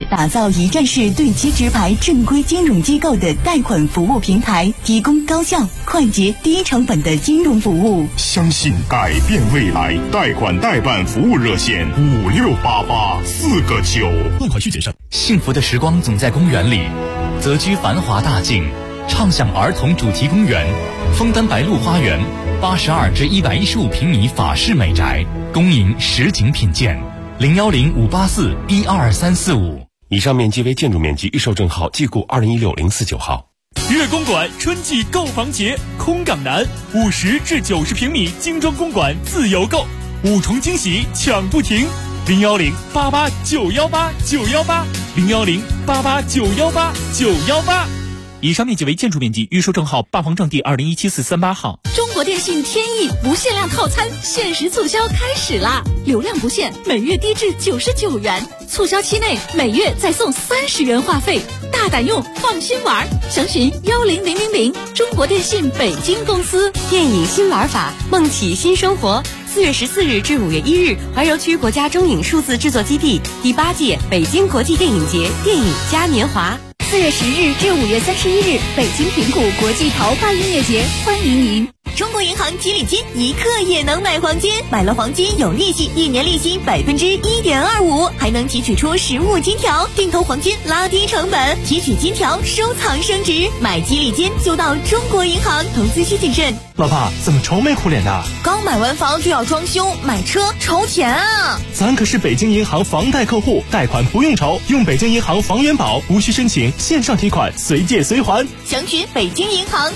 打造一站式对接直排正规金融机构的贷款服务平台，提供高效、快捷、低成本的金融服务。 相信改变未来，贷款代办服务热线5688-4个9。 贷款需谨慎。幸福的时光总在公园里，择居繁华大境，畅享儿童主题公园，枫丹白露花园，82至115平米法式美宅，恭迎实景品鉴。010-584-12345。 以上面积为建筑面积，预售证号即故2016-049号。 悦公馆春季购房节，空港南50至90平米精装公馆自由购，5重惊喜抢不停。010-88-918-918，010-88-918-918。以上面积为建筑面积，预售证号八房证第2017-438号。 中国电信天翼不限量套餐限时促销开始啦！流量不限，每月低至99元，促销期内每月再送30元话费，大胆用，放心玩。详询10000，中国电信北京公司。 电影新玩法，梦起新生活。4月14日至5月1日，怀柔区国家中影数字制作基地第8届北京国际电影节电影嘉年华。 4月10日至5月31日，北京平谷国际桃花音乐节，欢迎您。 中国银行吉利金一刻也能买黄金，买了黄金有利息，1年利息1.25%，还能提取出实物金条，定投黄金拉低成本，提取金条收藏升值。买吉利金就到中国银行，投资需谨慎。 老爸怎么愁眉苦脸的？ 刚买完房就要装修，买车愁钱啊！ 咱可是北京银行房贷客户，贷款不用愁，用北京银行房元宝，无需申请，线上提款，随借随还。 详询北京银行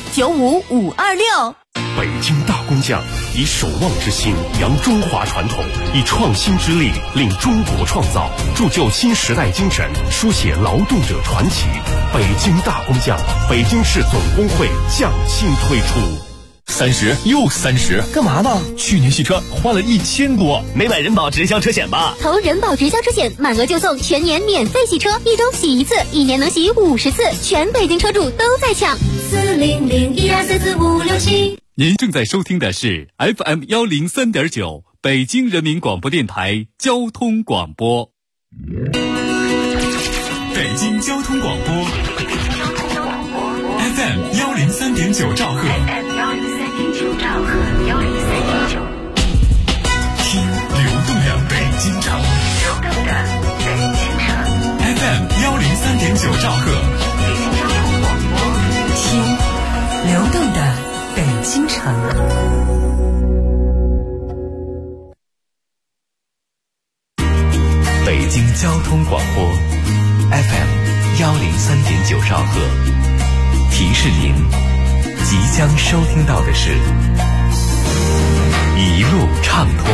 95526。 北京大工匠以守望之心扬中华传统，以创新之力令中国创造，铸就新时代精神，书写劳动者传奇。北京大工匠，北京市总工会匠心推出。 30又30， 干嘛呢？ 去年洗车花了1000多， 没买人保直销车险吧？ 投人保直销车险，满额就送全年免费洗车，1周洗1次，1年能洗50次，全北京车主都在抢。40012445567。 您正在收听的是 FM103.9 北京人民广播电台交通广播。 北京交通广播 FM103.9 兆赫，听流动的北京城FM103.9 兆赫， 听流动的北京城。 北京交通广播 FM103.9 兆赫，提示您即将收听到的是一路畅通。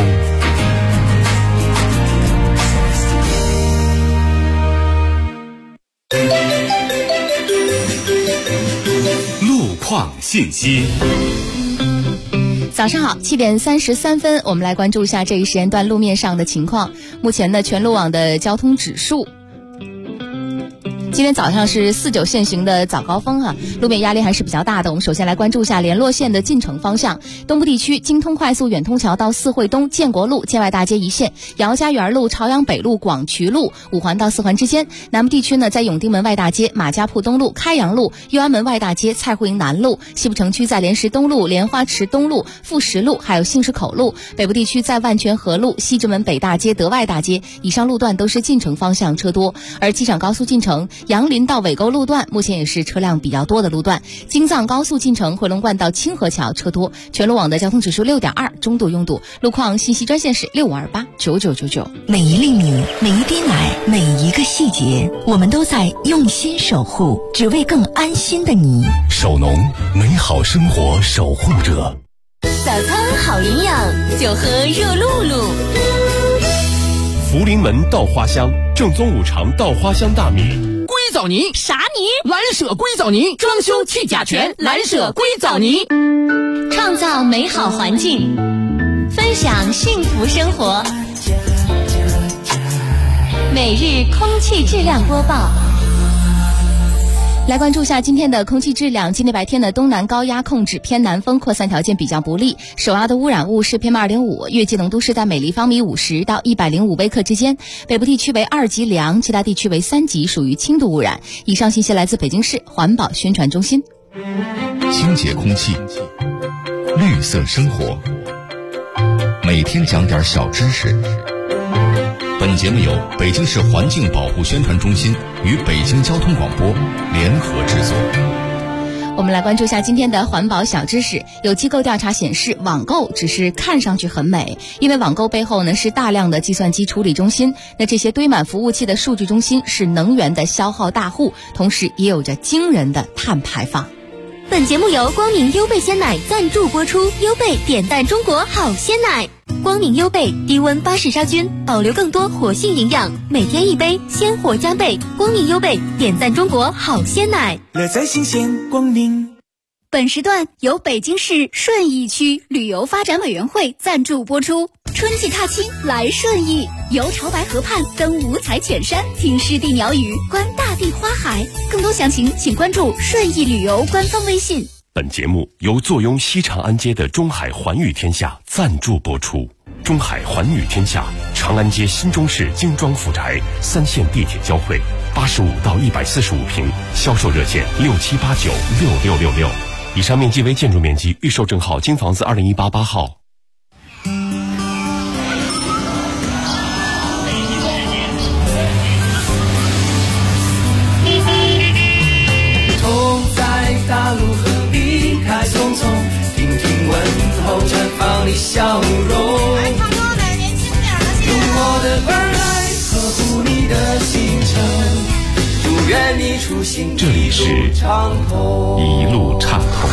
路况信息。 早上好，7点33分，我们来关注一下这一时间段路面上的情况。目前呢，全路网的交通指数，今天早上是49限行的早高峰哈，路面压力还是比较大的。我们首先来关注一下联络线的进城方向，东部地区京通快速远通桥到四惠东、建国路、建外大街一线，姚家园路、朝阳北路、广渠路、五环到四环之间。南部地区呢，在永定门外大街、马家铺东路、开阳路、右安门外大街、蔡户营南路。西部城区在莲石东路、莲花池东路、富石路还有杏石口路。北部地区在万泉河路、西直门北大街、德外大街，以上路段都是进城方向车多。而机场高速进城杨林到尾沟路段目前也是车辆比较多的路段，京藏高速进城回龙观到清河桥车多，全路网的交通指数6.2，中度拥堵。路况信息专线是65289999。 每一粒米，每一滴奶，每一个细节，我们都在用心守护，只为更安心的你。 首农，美好生活守护者。 早餐好营养，就喝热露露。 福临门稻花香，正宗五常稻花香大米。 硅藻泥啥泥？ 蓝舍硅藻泥，装修去甲醛，蓝舍硅藻泥。 创造美好环境，分享幸福生活。每日空气质量播报。 来关注一下今天的空气质量。今天白天的东南高压控制偏南风扩散条件比较不利，首要的污染物是 PM2.5， 月季浓度是在每立方米50到105微克之间，北部地区为2级良，其他地区为3级，属于轻度污染。以上信息来自北京市环保宣传中心。 清洁空气，绿色生活，每天讲点小知识。本节目由北京市环境保护宣传中心与北京交通广播联合制作。 我们来关注一下今天的环保小知识。有机构调查显示，网购只是看上去很美，因为网购背后呢是大量的计算机处理中心，那这些堆满服务器的数据中心是能源的消耗大户，同时也有着惊人的碳排放。 本节目由光明优贝鲜奶赞助播出，优贝点赞中国好鲜奶。光明优贝低温巴氏杀菌，保留更多活性营养，每天一杯，鲜活加倍。光明优贝点赞中国好鲜奶， 乐在新鲜光明。 本时段由北京市顺义区旅游发展委员会赞助播出。春季踏青来顺义，游潮白河畔，登五彩浅山，听湿地鸟语，观大地花海。更多详情请关注顺义旅游官方微信。 本节目由坐拥西长安街的中海环宇天下赞助播出。中海环宇天下，长安街新中式精装复宅，3线地铁交汇，85到145平，销售热线67896666。以上面积为建筑面积，预售证号金房子2018 8号。 同在大陆和离开匆匆，听听问候，绽放你笑容。用我的耳来呵护你的行程，祝愿你出行这里是一路畅通。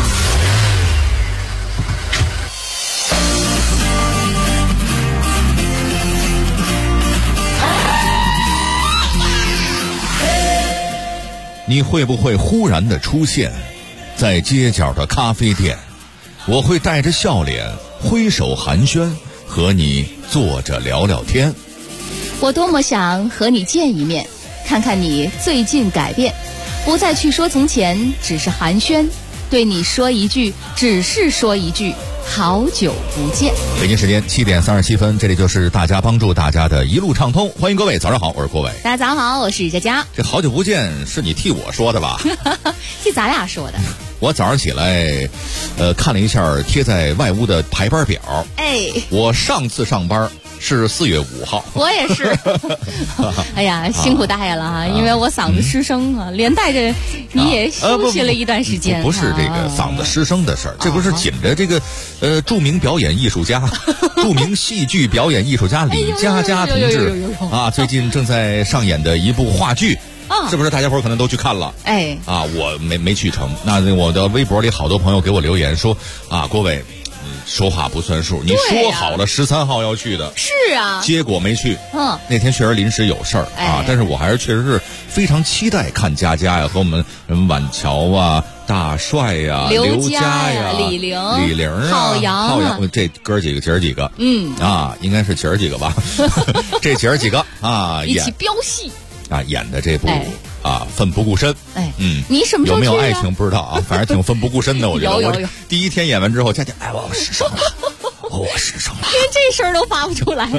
你会不会忽然的出现在街角的咖啡店？我会带着笑脸挥手寒暄，和你坐着聊聊天。 我多么想和你见一面，看看你最近改变，不再去说从前，只是寒暄，对你说一句，只是说一句，好久不见。 北京时间7点37分，这里就是大家帮助大家的一路畅通，欢迎各位，早上好，我是郭伟。 大家早上好，我是佳佳。 这好久不见是你替我说的吧？ 替咱俩说的。 我早上起来，看了一下贴在外屋的排班表。 哎， 我上次上班是4月5号。 我也是。哎呀，辛苦大爷了哈，因为我嗓子失声啊，连带着你也休息了一段时间。 不是这个嗓子失声的事儿，这不是紧着这个著名表演艺术家、著名戏剧表演艺术家李佳佳同志啊，最近正在上演的一部话剧。是不是大家伙可能都去看了？ 哎， 啊，我没去成。那我的微博里好多朋友给我留言说啊，郭伟，说话不算数，你说好了13号要去的， 是啊， 结果没去。那天确实临时有事儿啊，但是我还是确实是非常期待看佳佳呀，和我们什么晚乔啊、大帅呀、刘佳呀、 李玲啊、 浩洋， 这哥几个姐儿几个，应该是姐儿几个吧？这姐儿几个啊， 一起飙戏。 啊，演的这部奋不顾身。 你什么时候有没有爱情不知道啊，反正挺奋不顾身的。我觉得有第一天演完之后，佳佳，哎，我失声了，我失声了， 连这声都发不出来。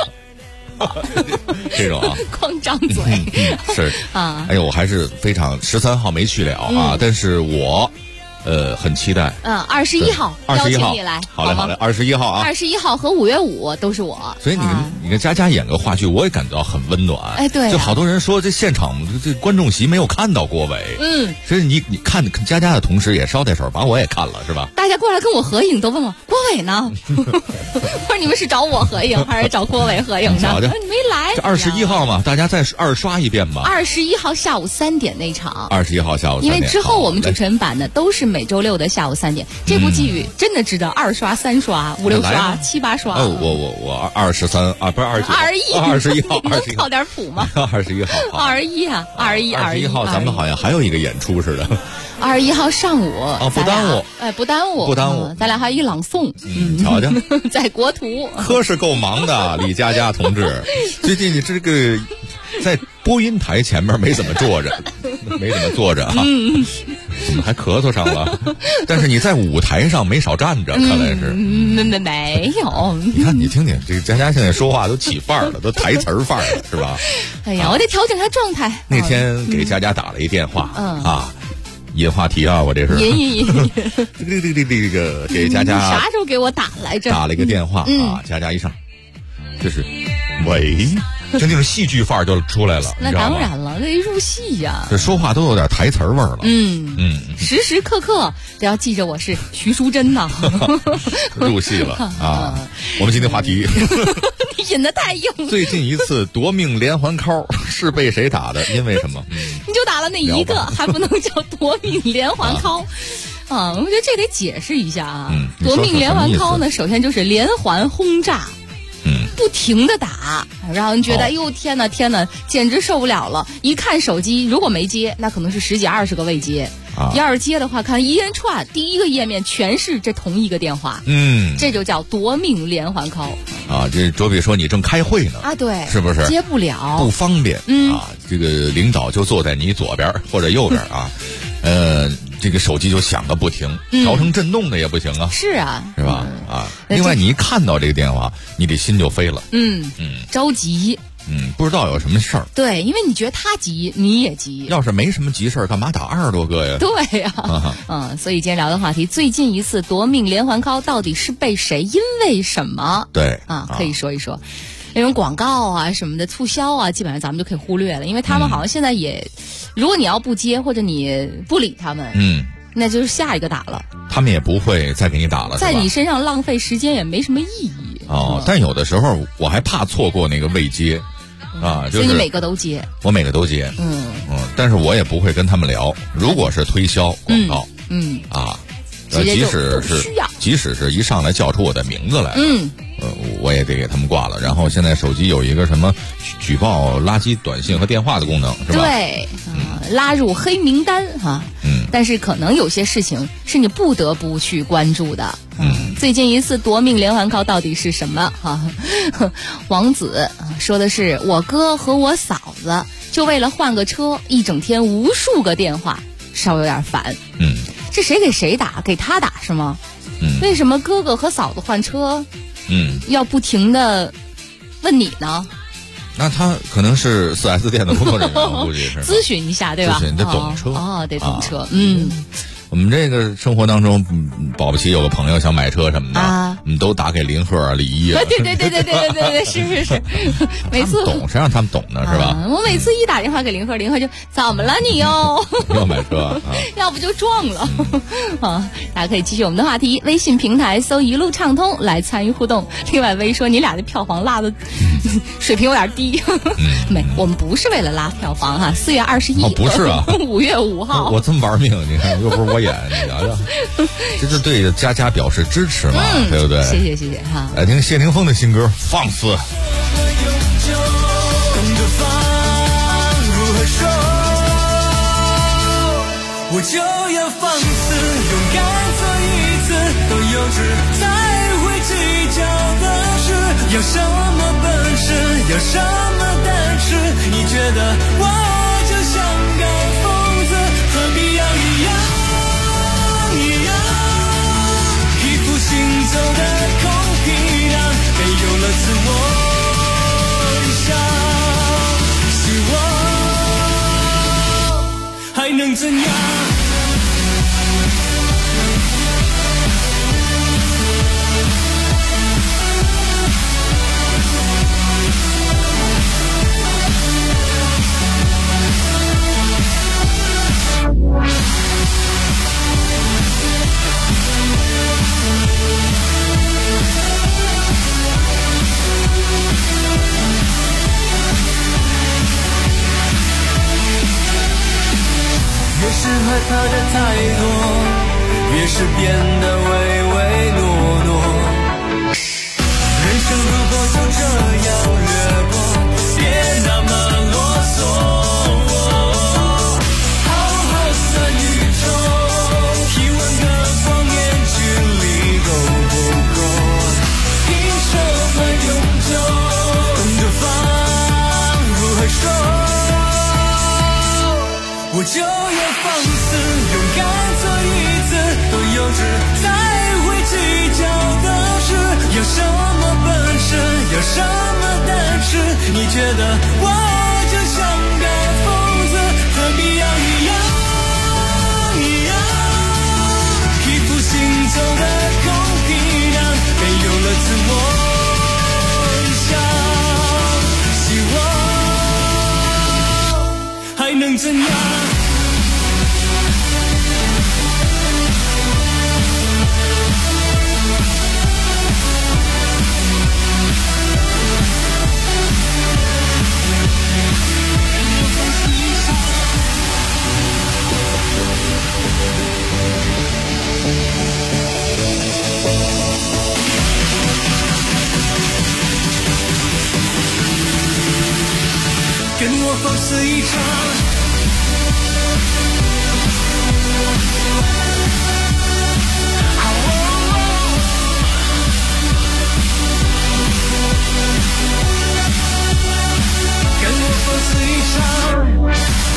这种啊， 光张嘴。 是啊，哎呦，我还是非常13号没去了啊，但是我。很期待。 21号邀请你来， 好嘞，21号啊 ，21号和5月5都是我。 所以你跟佳佳演个话剧，我也感到很温暖。 哎，对， 就好多人说这现场这观众席没有看到郭伟，所以你看佳佳的同时也捎带手把我也看了，是吧？ 大家过来跟我合影都问我郭伟呢，我说你们是找我合影还是找郭伟合影呢？你没来。 这21号嘛，大家再二刷一遍吧。 21号下午3点那场。 21号下午3点。 因为之后我们主持人版的都是每周6的下午3点，这部剧真的值得2刷、3刷、5、6刷、7、8刷。 我23啊，不是21号， 能靠点谱吗 ？21号 ，21啊，21 号，咱们好像还有一个演出似的。 21号上午不耽误， 不耽误，咱俩还一朗诵， 瞧瞧， 在国图， 可是够忙的，李佳佳同志，最近你这个在播音台前面没怎么坐着，啊，怎么还咳嗽上了？但是你在舞台上没少站着，看来是没有。 你看，你听听这个佳佳现在说话都起范儿了，都台词儿范儿了，是吧？ 哎呀，我得调整一下状态。 那天给佳佳打了一电话，引话题啊，我这是引这个给佳佳啥时候给我打来着？ 打了一个电话啊，佳佳一上，这是喂。就那种戏剧范儿就出来了， 那当然了，那入戏呀。 这说话都有点台词味儿了。 时时刻刻都要记着我是徐淑珍呐。 入戏了啊！我们今天话题， 你引得太硬。 最近一次夺命连环 call 是被谁打的？因为什么？ 你就打了那一个，还不能叫夺命连环 call。我觉得这得解释一下啊。夺命连环 call 呢，首先就是连环轰炸。不停的打，让人觉得哟天哪，简直受不了了。一看手机，如果没接，那可能是10几20个未接。要是接的话，看一连串，第一个页面全是这同一个电话。这就叫夺命连环 call 啊！这卓比说你正开会呢对， 是不是接不了， 不方便这个领导就坐在你左边或者右边啊，这个手机就响个不停，调成震动的也不行啊。是啊，是吧？另外你一看到这个电话，你的心就飞了。着急。不知道有什么事儿。对，因为你觉得他急，你也急。要是没什么急事儿，干嘛打20多个呀？对呀。所以今天聊的话题，最近一次夺命连环 call 到底是被谁？因为什么？对可以说一说。那种广告啊什么的促销啊，基本上咱们就可以忽略了，因为他们好像现在也，如果你要不接或者你不理他们，那就是下一个打了，他们也不会再给你打了，在你身上浪费时间也没什么意义。但有的时候我还怕错过那个未接所以你每个都接，我每个都接，但是我也不会跟他们聊。如果是推销广告，即使是一上来叫出我的名字来，我也得给他们挂了。然后现在手机有一个什么举报垃圾短信和电话的功能，是吧？对，拉入黑名单哈。但是可能有些事情是你不得不去关注的。最近一次夺命连环 call 到底是什么？王子说的是我哥和我嫂子就为了换个车，一整天无数个电话，稍微有点烦。这谁给谁打？给他打是吗？为什么哥哥和嫂子换车？要不停的问你呢？那他可能是4S 店的工作人员，我估计是咨询一下，对吧？咨询得懂车得懂车。我们这个生活当中，保不齐有个朋友想买车什么的，我们都打给林鹤、李一啊。对，是，每次懂，谁让他们懂呢？是吧？我每次一打电话给林鹤，林鹤就怎么了你又要买车要不就撞了大家可以继续我们的话题，微信平台搜一路畅通来参与互动。另外微说你俩的票房拉的水平有点低没，我们不是为了拉票房4月21不是啊5月5号我这么玩命，你看又不是我演，你聊聊这是对佳佳表示支持嘛，对不对？谢谢来听谢霆锋的新歌《放肆》。 我就要放肆，勇敢做一次，都幼稚才会计较的事，有什么本事，有什么胆识？你觉得我就像个疯子，何必要一样一副行走的空皮囊，没有了自我理想，希望还能怎样？越是害怕的太多，越是变得唯唯诺诺。人生如果就这样掠过，别那么啰嗦。好好算宇宙，体温跟光年距离够不够？凭什么永久？懂得放，如何说？ 我就要放肆，勇敢做一次，多幼稚才会计较的事，有什么本事，有什么胆识，你觉得我就像个疯子，和你一样一副行走的空皮囊，没有了自我想，希望还能怎样？跟我放肆一场，跟我放肆一场，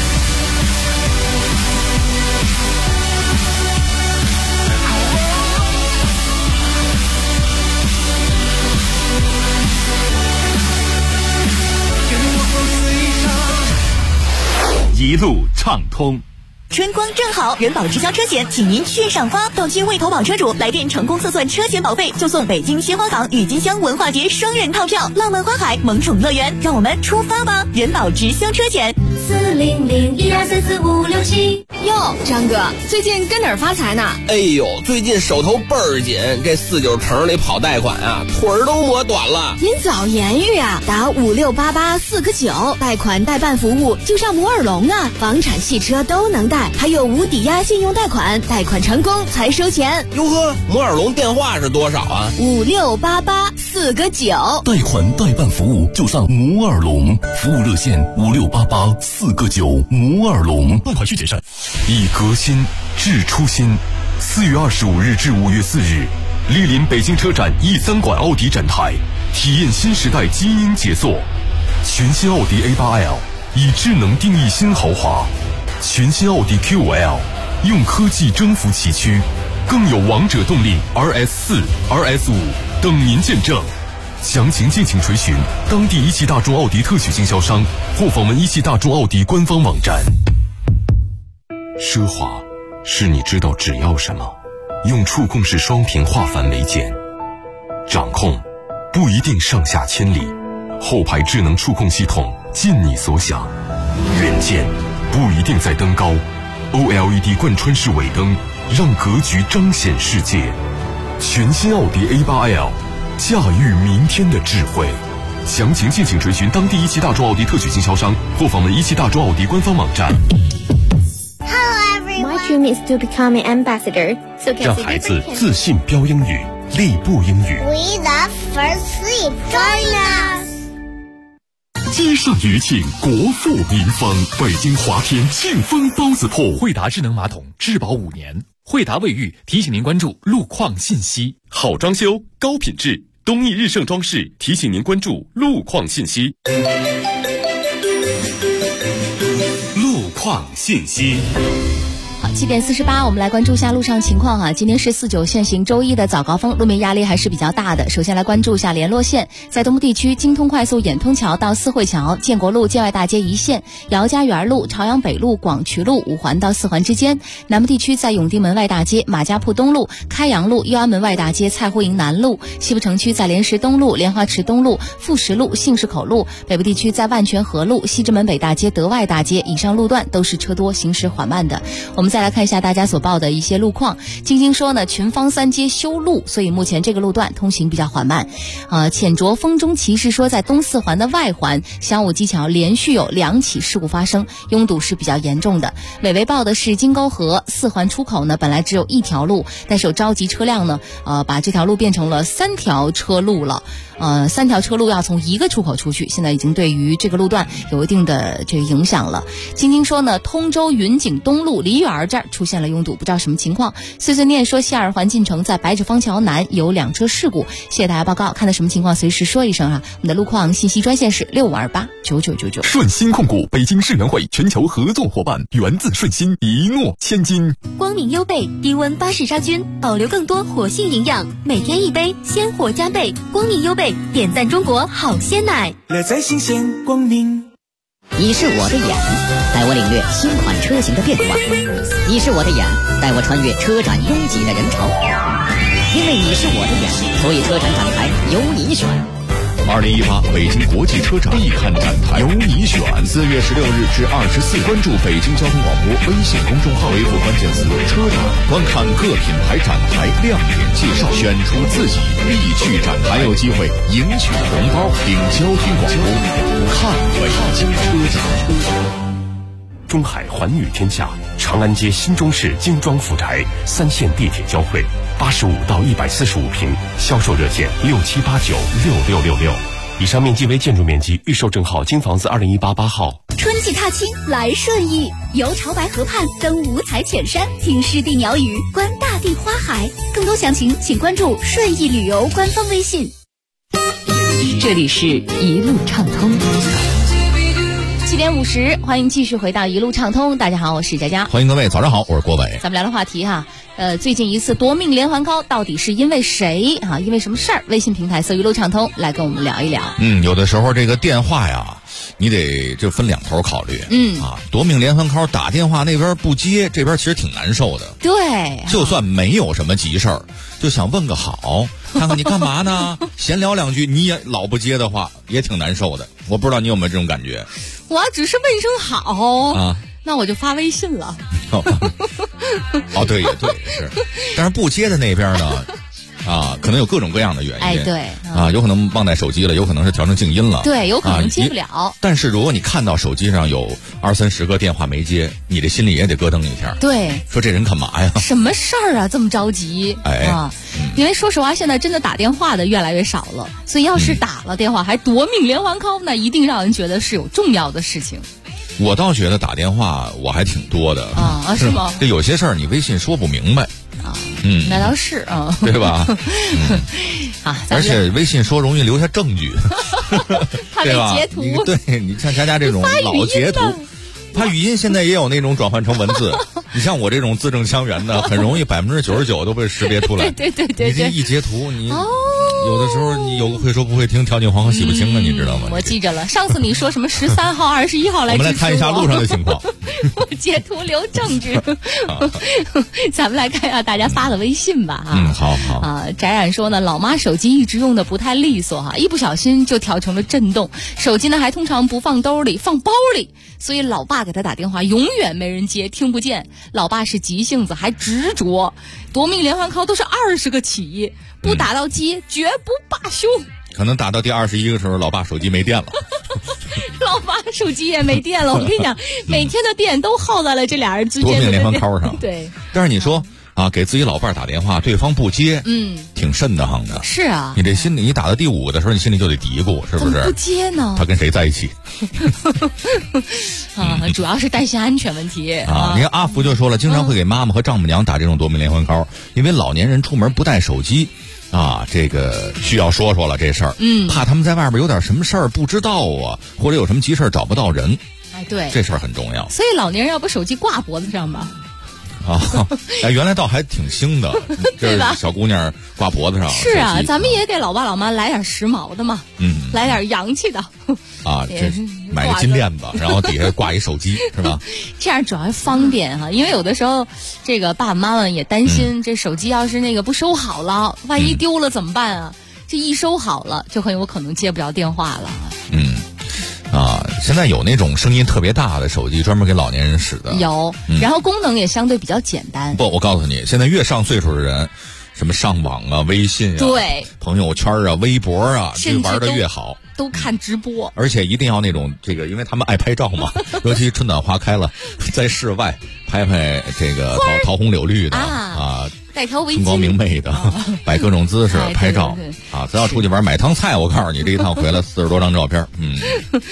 一路畅通。 春光正好，人保直销车险，请您去上发。到期未投保车主来电成功测算车险保费，就送北京鲜花港郁金香文化节双人套票，浪漫花海萌宠乐园。让我们出发吧！人保直销车险，40012344567。 哟，张哥，最近跟哪儿发财呢？ 哎呦，最近手头倍儿紧，这49城里跑贷款啊，腿儿都磨短了。 您早言语啊，打5688-4个9，贷款代办服务就上摩尔龙啊，房产、汽车都能贷。还有无抵押信用贷款，贷款成功才收钱。 哟呵，摩尔龙电话是多少啊 ？5688-4个9。 贷款代办服务就上摩尔龙，服务热线5688-4个9，摩尔龙。 贷款需谨慎。 以革新致初心。4月25日至5月4日，莅临北京车展 E3 馆奥迪展台，体验新时代基因杰作。全新奥迪 A8L 以智能定义新豪华。全新奥迪 Q5L 用科技征服崎岖，更有王者动力 RS4、RS5 等您见证。详情敬请垂询当地一汽大众奥迪特许经销商或访问一汽大众奥迪官方网站。奢华是你知道只要什么，用触控式双屏化繁为简。掌控不一定上下千里，后排智能触控系统尽你所想。远见不一定在登高， OLED 贯穿式尾灯让格局彰显世界。全新奥迪 A8L 驾驭明天的智慧。详情敬请垂询当地一汽大众奥迪特许经销商或访问一汽大众奥迪官方网站。 My dream is to become an ambassador. 让孩子自信标英语，立步英语。 We love first sleep. Join us. 接上余庆，国富民丰，北京华天庆丰包子铺。 惠达智能马桶质保5年。惠达卫浴提醒您关注路况信息。 好装修，高品质，东义日盛装饰提醒您关注路况信息。路况信息。 好，7点48，我们来关注一下路上情况哈。今天是49限行周一的早高峰，路面压力还是比较大的。首先来关注一下联络线，在东部地区，京通快速兖通桥到四惠桥、建国路建外大街一线、姚家园路、朝阳北路、广渠路5环到4环之间；南部地区在永定门外大街、马家铺东路、开阳路、右安门外大街、蔡湖营南路；西部城区在莲石东路、莲花池东路、富石路、信市口路；北部地区在万泉河路、西直门北大街、德外大街以上路段都是车多，行驶缓慢的。我们再来看一下大家所报的一些路况。晶晶说呢，群芳三街修路，所以目前这个路段通行比较缓慢。浅卓风中骑士说，在东4环的外环襄武基桥连续有2起事故发生，拥堵是比较严重的。伟伟报的是金沟河4环出口呢，本来只有1条路，但是有着急车辆呢，把这条路变成了3条车路了。3条车路要从1个出口出去，现在已经对于这个路段有一定的这个影响了。晶晶说呢，通州云景东路梨园园这儿出现了拥堵，不知道什么情况。碎碎念说西二环进城在白纸坊桥南有2车事故，谢谢大家报告，看到什么情况随时说一声啊。我们的路况信息专线是65289999。 顺鑫控股北京世园会全球合作伙伴，源自顺鑫，一诺千金。 光明优贝低温巴氏杀菌，保留更多活性营养，每天一杯，鲜活加倍。光明优贝点赞中国好鲜奶， 乐在新鲜光明。 你是我的眼，带我领略新款车型的变化；你是我的眼，带我穿越车展拥挤的人潮。因为你是我的眼，所以车展展台由你选。 2018北京国际车展必看展台，由你选。4月16日至24日，关注北京交通广播微信公众号，回复关键词“车展”，观看各品牌展台亮点介绍，选出自己必去展台，还有机会赢取红包。听交通广播，看北京车展。 中海寰宇天下，长安街新中式精装富宅，3线地铁交汇，85到145平，销售热线67896666。以上面积为建筑面积，预售证号京房子2018 8号。 春季踏青来顺义，游潮白河畔，登五彩浅山，听湿地鸟语，观大地花海。更多详情请关注顺义旅游官方微信。 这里是一路畅通。 7点50，欢迎继续回到一路畅通。大家好，我是佳佳。 欢迎各位，早上好，我是郭伟。 咱们聊聊话题哈，最近一次夺命连环 call 到底是因为谁啊？因为什么事儿？微信平台搜一路畅通来跟我们聊一聊。 有的时候这个电话呀，你得就分2头考虑。夺命连环 call 打电话那边不接，这边其实挺难受的。 对， 就算没有什么急事儿，就想问个好，看看你干嘛呢？闲聊2句，你也老不接的话，也挺难受的。我不知道你有没有这种感觉？ 我要只是问声好啊，那我就发微信了。 对，也对，是。但是不接的那边呢，可能有各种各样的原因。 对， 有可能忘带手机了，有可能是调成静音了。 对，有可能接不了。 但是如果你看到手机上有20-30个电话没接，你这心里也得咯噔一下。 对， 说这人干嘛呀？ 什么事儿啊？这么着急？因为说实话，现在真的打电话的越来越少了，所以要是打了电话还夺命连环 call，那一定让人觉得是有重要的事情。 我倒觉得打电话我还挺多的是吗？ 这有些事儿你微信说不明白那倒是对吧？而且微信说容易留下证据， 对吧？截图， 对，你像佳佳这种老截图。它语音现在也有那种转换成文字，你像我这种字正腔圆的，很容易99%都被识别出来。 对， 你这一截图，你有的时候你有个会说不会听，跳进黄河洗不清啊，你知道吗？ 我记着了，上次你说什么13号、21号来， 我们来看一下路上的情况。 我截图留证据。咱们来看一下大家发的微信吧好翟冉说呢，老妈手机一直用的不太利索一不小心就调成了震动，手机呢还通常不放兜里，放包里，所以老爸给他打电话永远没人接，听不见。老爸是急性子还执着，夺命连环 call 都是20个起，不打到接绝不罢休。 可能打到第21个时候，老爸手机没电了。 老爸手机也没电了，我跟你讲，每天的电都耗在了这俩人之间的夺命连环 call 上。 对， 但是你说给自己老伴儿打电话，对方不接，挺瘆得慌的。 是啊， 你这心里，你打到第5个的时候，你心里就得嘀咕，是不是？ 怎么不接呢？ 他跟谁在一起？ 主要是担心安全问题你看阿福就说了，经常会给妈妈和丈母娘打这种夺命连环 call，因为老年人出门不带手机。这个需要说说了这事儿，怕他们在外边有点什么事儿不知道或者有什么急事找不到人。 对， 这事儿很重要。 所以老年人要把手机挂脖子上吧。 原来倒还挺兴的，这小姑娘挂脖子上。 是啊，咱们也给老爸老妈来点时髦的嘛，来点洋气的。 这买个金链子，然后底下挂一手机，是吧？ 这样主要方便因为有的时候这个爸爸妈妈也担心，这手机要是那个不收好了，万一丢了怎么办啊？这一收好了，就很有可能接不着电话了。 现在有那种声音特别大的手机，专门给老年人使的。 有，然后功能也相对比较简单。 不，我告诉你，现在越上岁数的人，什么上网微信对， 朋友圈微博这玩的越好。 都看直播， 而且一定要那种因为他们爱拍照嘛，尤其春暖花开了，在室外拍这个桃红柳绿的带条围巾， 春光明媚的，摆各种姿势拍照咱要出去玩买趟菜，我告诉你，这一趟回来40多张照片。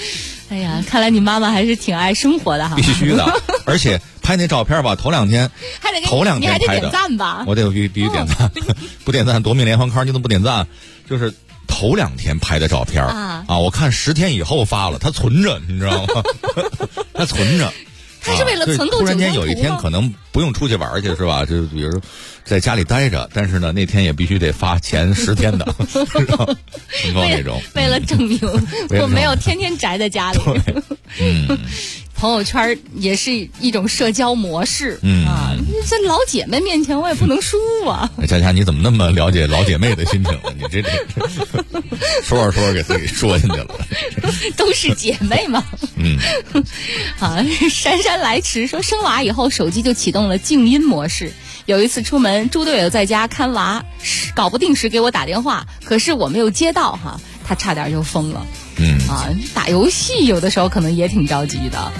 哎呀，看来你妈妈还是挺爱生活的哈。 必须的，而且拍那照片吧，头两天拍的， 你还得点赞吧？ 我得必须点赞，不点赞夺命连环靠，你怎么不点赞？就是头2天拍的照片啊，我看10天以后发了，他存着，你知道吗？他存着。 他是为了存够突然间有一天可能不用出去玩去是吧？就比如在家里待着，但是呢那天也必须得发前10天的，存够那种。 为了证明我没有天天宅在家里。朋友圈也是一种社交模式啊，在老姐妹面前我也不能输啊。 佳佳，你怎么那么了解老姐妹的心情呢？你这说着给自己说进去了。 都是姐妹嘛。啊，姗姗来迟说生娃以后手机就启动了静音模式。有一次出门，猪队友在家看娃，搞不定时给我打电话，可是我没有接到哈，他差点就疯了。打游戏有的时候可能也挺着急的，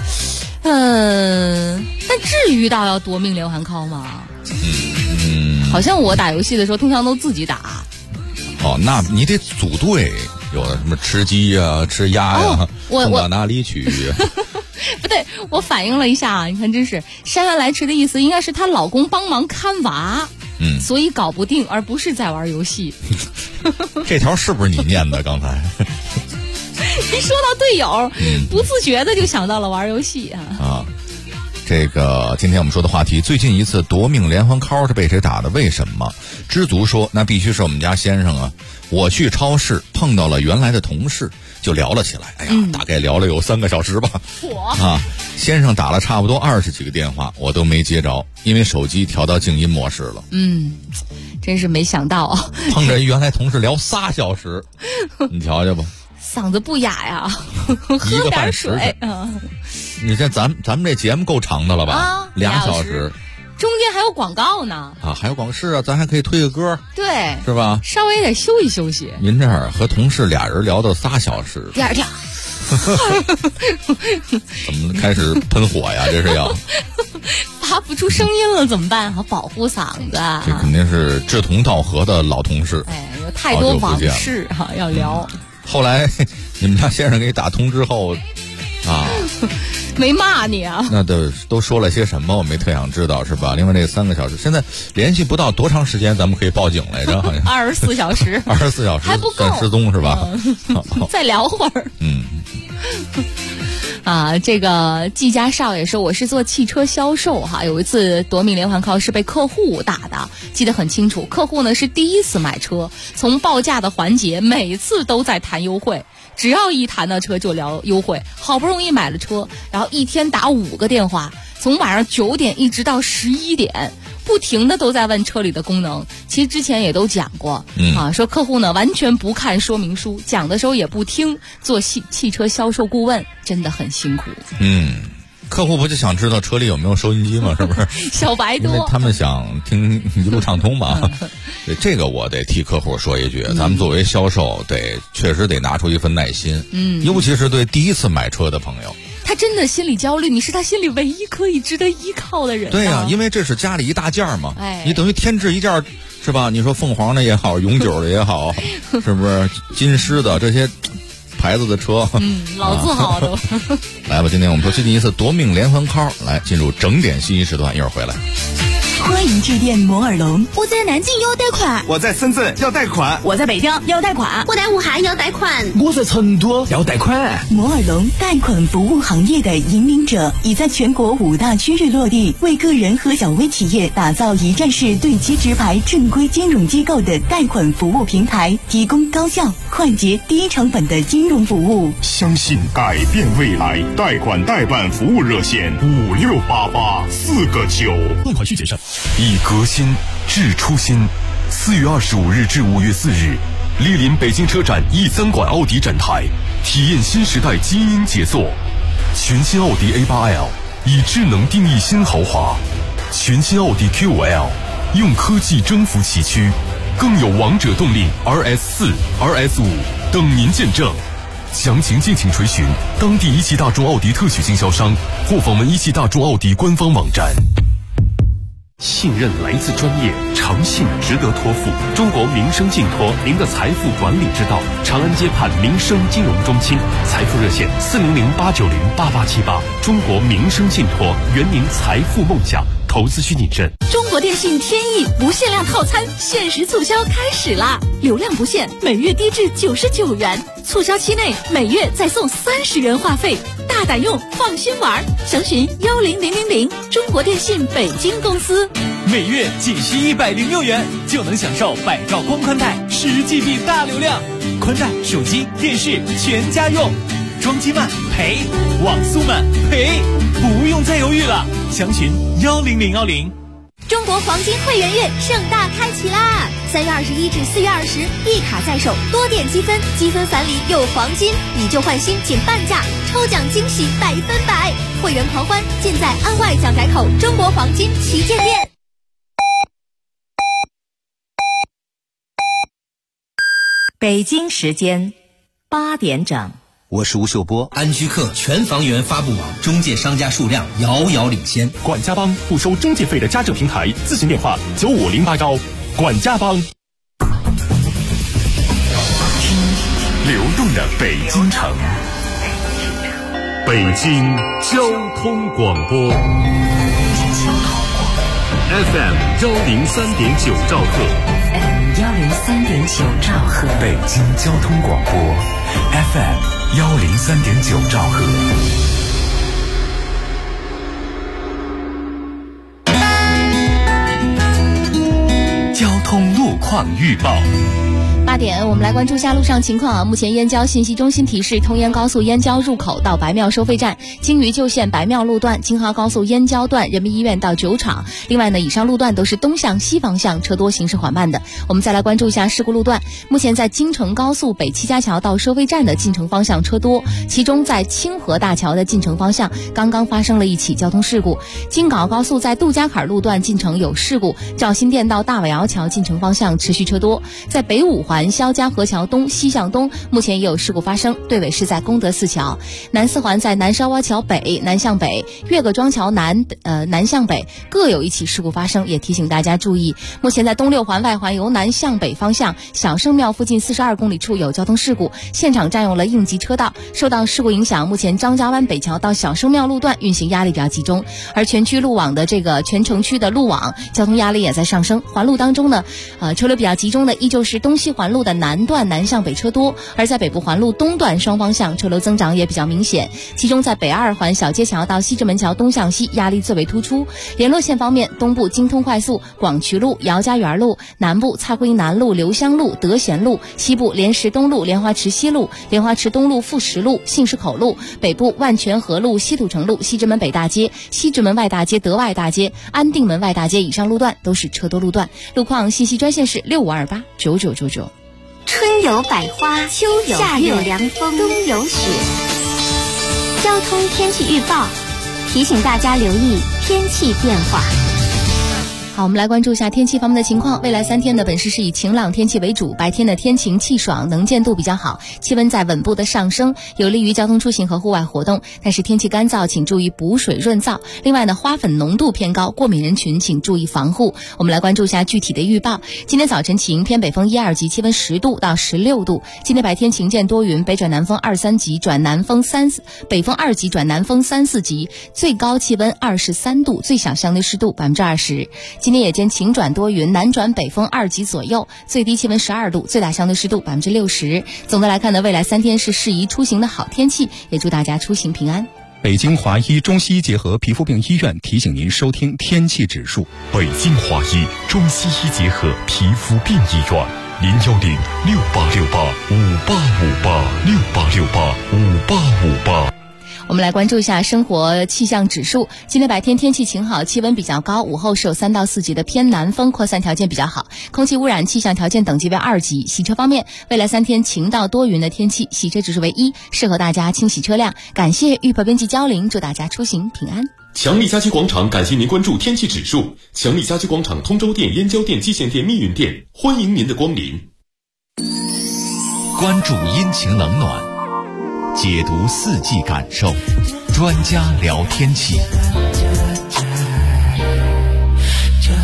但至于到要夺命连环 call 吗？好像我打游戏的时候通常都自己打。 哦，那你得组队，有的什么吃鸡呀、吃鸭呀，送到哪里去？ 不对，我反应了一下啊，你看真是姗姗来迟的意思，应该是她老公帮忙看娃，所以搞不定，而不是在玩游戏。 这条是不是你念的？刚才一说到队友，不自觉的就想到了玩游戏啊。 这个今天我们说的话题，最近一次夺命连环 call 是被谁打的？为什么？知足说那必须是我们家先生啊！我去超市碰到了原来的同事，就聊了起来。哎呀，大概聊了有3个小时吧。先生打了差不多20几个电话，我都没接着，因为手机调到静音模式了。 真是没想到啊！ 碰着原来同事聊3小时，你瞧瞧吧。 嗓子不哑呀，喝点水啊！ 你这咱们这节目够长的了吧？2小时， 中间还有广告呢。 还有广告是啊，咱还可以推个歌， 对， 是吧？ 稍微得休息休息。 您这儿和同事俩人聊到3小时， 第二天怎么开始喷火呀？这是要发不出声音了怎么办？好保护嗓子。 这肯定是志同道合的老同事。 有太多往事要聊。 后来你们家先生给你打通之后没骂你啊？ 那都说了些什么？我没特想知道，是吧？另外这3个小时，现在联系不到多长时间，咱们可以报警来着？好像 24小时 ，24小时还不够， 算失踪是吧？ 再聊会儿。这个季家少爷说我是做汽车销售哈，有一次夺命连环 call 是被客户打的，记得很清楚。客户呢是第一次买车，从报价的环节每次都在谈优惠，只要一谈到车就聊优惠，好不容易买了车，然后一天打5个电话，从晚上9点一直到11点。不停的都在问车里的功能，其实之前也都讲过，说客户呢完全不看说明书，讲的时候也不听，做汽车销售顾问真的很辛苦。 客户不就想知道车里有没有收音机吗？是不是？ 小白多， 因为他们想听一路畅通嘛。这个我得替客户说一句，咱们作为销售确实得拿出一份耐心，尤其是对第一次买车的朋友。 他真的心理焦虑，你是他心里唯一可以值得依靠的人。 对呀，因为这是家里一大件嘛，你等于添置一件，是吧？你说凤凰的也好，永久的也好，是不是金狮的这些牌子的车？ 老字号都。 来吧，今天我们说最近一次夺命连环 call， 来进入整点信息时段，一会儿回来。 欢迎致电摩尔龙。 我在南京要贷款， 我在深圳要贷款， 我在北京要贷款， 我在武汉要贷款， 我在成都要贷款。 摩尔龙贷款服务行业的引领者，已在全国5大区域落地，为个人和小微企业打造一站式对接直排正规金融机构的贷款服务平台，提供高效、快捷、低成本的金融服务。 相信改变未来，贷款代办服务热线5688-4个9， 贷款需谨慎。 以革新致初心。4月25日至5月4日，莅临北京车展E3馆奥迪展台，体验新时代基因杰作。全新奥迪 A8L 以智能定义新豪华，全新奥迪 Q5L 用科技征服崎岖，更有王者动力 RS4、RS5 等您见证。详情敬请垂询当地一汽大众奥迪特许经销商或访问一汽大众奥迪官方网站。 信任来自专业，诚信值得托付。中国民生信托，您的财富管理之道。长安街畔民生金融中心，财富热线400-890-8878。中国民生信托，圆您财富梦想。投资需谨慎。 中国电信天翼无限量套餐限时促销开始啦！流量不限，每月低至99元，促销期内每月再送30元话费，大胆用，放心玩。详询10000，中国电信北京公司。 每月仅需106元，就能享受百兆光宽带10GB 大流量，宽带、手机、电视全家用。装机慢赔，网速慢赔，不用再犹豫了。详询10010。 中国黄金会员月盛大开启啦！3月21至4月20，一卡在手，多点积分，积分返礼有黄金，以旧换新减半价，抽奖惊喜100%，会员狂欢尽在安外蒋宅口中国黄金旗舰店。 北京时间8点整。 我是吴秀波。安居客全房源发布网中介商家数量遥遥领先。 管家帮不收中介费的家政平台，咨询电话95080。管家帮。听流动的北京城， 北京交通广播 FM 103.9兆赫。 103.9兆赫， 北京交通广播 FM 103.9兆赫。交通路况预报。 8点，我们来关注一下路上情况啊。目前燕郊信息中心提示，通燕高速燕郊入口到白庙收费站，京渝旧线白庙路段，京杭高速燕郊段人民医院到酒厂。另外呢，以上路段都是东向西方向，车多，行驶缓慢的。我们再来关注一下事故路段。目前在京承高速北七家桥到收费站的进城方向车多，其中在清河大桥的进城方向刚刚发生了一起交通事故。京港澳高速在杜家坎路段进城有事故，肇新店到大尾窑桥进城方向持续车多。在北五环肖家河桥东西向东，目前也有事故发生，队尾是在功德寺桥。南四环在南沙洼桥北南向北、岳各庄桥南向北各有一起事故发生，也提醒大家注意。目前在东六环外环由南向北方向小圣庙附近42公里处有交通事故，现场占用了应急车道。受到事故影响，目前张家湾北桥到小圣庙路段运行压力比较集中，而全区路网的全城区的路网交通压力也在上升。环路当中呢，车流比较集中的依旧是东西环路的南段南向北车多，而在北部环路东段双方向车流增长也比较明显，其中在北二环小街桥到西直门桥东向西压力最为突出。联络线方面，东部京通快速、广渠路、姚家园路，南部蔡逵南路、刘香路、德贤路，西部莲石东路、莲花池西路、莲花池东路、富石路、信市口路，北部万泉河路、西土城路、西直门北大街、西直门外大街、德外大街、安定门外大街以上路段都是车多路段。路况信息专线是65289999。 春有百花，秋有夏有凉风，冬有雪。交通天气预报提醒大家留意天气变化。好，我们来关注一下天气方面的情况。未来3天的本市是以晴朗天气为主，白天的天晴气爽，能见度比较好，气温在稳步的上升，有利于交通出行和户外活动。但是天气干燥，请注意补水润燥。另外呢，花粉浓度偏高，过敏人群请注意防护。我们来关注一下具体的预报。今天早晨晴，偏北风1、2级，气温10度到16度。今天白天晴间多云，北转南风2、3级转南风北风2级转南风3、4级，最高气温23度，最小相对湿度20%。今天夜间晴转多云，南转北风2级左右，最低气温12度，最大相对湿度60%。总的来看呢，未来3天是适宜出行的好天气，也祝大家出行平安。 北京华医中西医结合皮肤病医院提醒您收听天气指数。 北京华医中西医结合皮肤病医院，010-6868-5858，6868-5858。 我们来关注一下生活气象指数。今天白天天气晴好，气温比较高，午后是有3到4级的偏南风，扩散条件比较好，空气污染气象条件等级为2级。洗车方面，未来3天晴到多云的天气，洗车指数为1，适合大家清洗车辆。感谢预报编辑焦玲，祝大家出行平安。 强力家居广场感谢您关注天气指数。强力家居广场通州店、燕郊店、蓟县店、密云店，欢迎您的光临。 关注阴晴冷暖，解读四季感受，专家聊天气。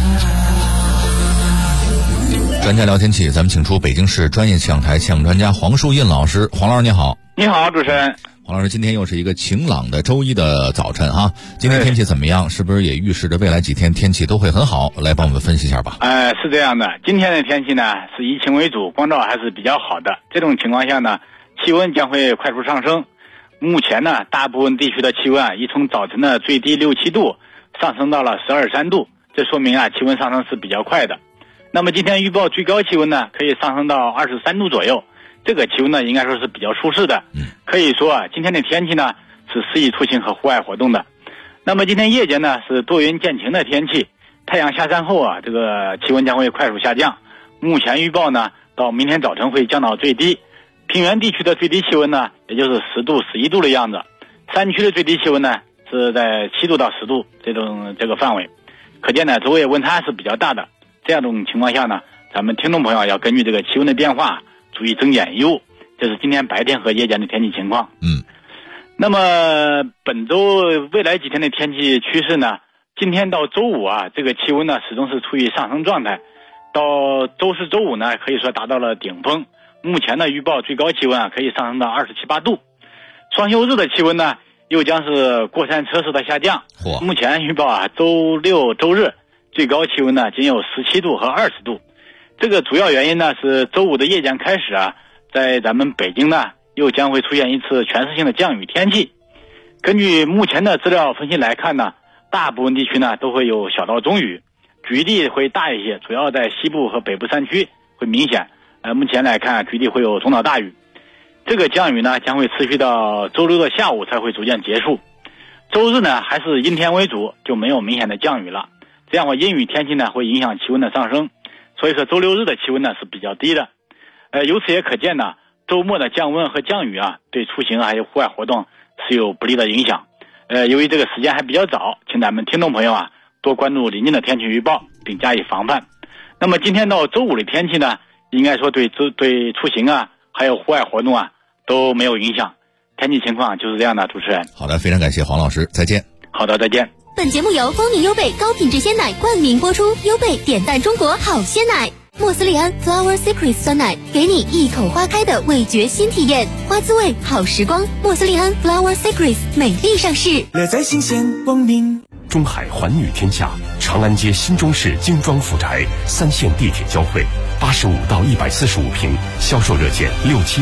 专家聊天气，咱们请出北京市专业气象台气象专家黄树印老师。黄老师你好。 你好，主持人。 黄老师，今天又是一个晴朗的周一的早晨啊，今天天气怎么样？是不是也预示着未来几天天气都会很好？来帮我们分析一下吧。 是这样的，今天的天气呢是以晴为主，光照还是比较好的。这种情况下呢，气温将会快速上升。目前呢，大部分地区的气温已从早晨的最低6、7度上升到了12、13度，这说明气温上升是比较快的。那么今天预报最高气温呢可以上升到23度左右。这个气温呢，应该说是比较舒适的。可以说今天的天气呢是适宜出行和户外活动的。那么今天夜间呢是多云见晴的天气，太阳下山后这个气温将会快速下降。目前预报呢，到明天早晨会降到最低。平原地区的最低气温呢，也就是10度、11度的样子。山区的最低气温呢是在7度到10度这个范围。可见呢，昼夜温差是比较大的。这样一种情况下呢，咱们听众朋友要根据这个气温的变化，注意增减衣物。这是今天白天和夜间的天气情况。那么本周未来几天的天气趋势呢，今天到周五这个气温呢始终是处于上升状态。到周四周五呢，可以说达到了顶峰。目前呢，预报最高气温可以上升到27、8度。双休日的气温呢又将是过山车式的下降。目前预报周六周日最高气温呢仅有17度和20度。这个主要原因呢是周五的夜间开始在咱们北京呢又将会出现一次全市性的降雨天气。根据目前的资料分析来看呢，大部分地区呢都会有小到中雨，局地会大一些，主要在西部和北部山区会明显。目前来看，局地会有中到大雨。这个降雨呢将会持续到周六的下午才会逐渐结束。周日呢还是阴天为主，就没有明显的降雨了。这样阴雨天气呢会影响气温的上升，所以说周六日的气温呢是比较低的。由此也可见呢，周末的降温和降雨对出行还有户外活动是有不利的影响。由于这个时间还比较早，请咱们听众朋友多关注临近的天气预报并加以防范。那么今天到周五的天气呢，应该说对出行还有户外活动都没有影响。天气情况就是这样的，主持人。 好的，非常感谢黄老师，再见。 好的，再见。 本节目由光明优贝高品质鲜奶冠名播出，优贝点赞中国好鲜奶。莫斯利安 Flower Secret 酸奶，给你一口花开的味觉新体验，花滋味好时光。莫斯利安 Flower Secret 美丽上市， 乐在新鲜光明。 中海寰宇天下，长安街新中式精装富宅，3线地铁交汇，85到145平，销售热线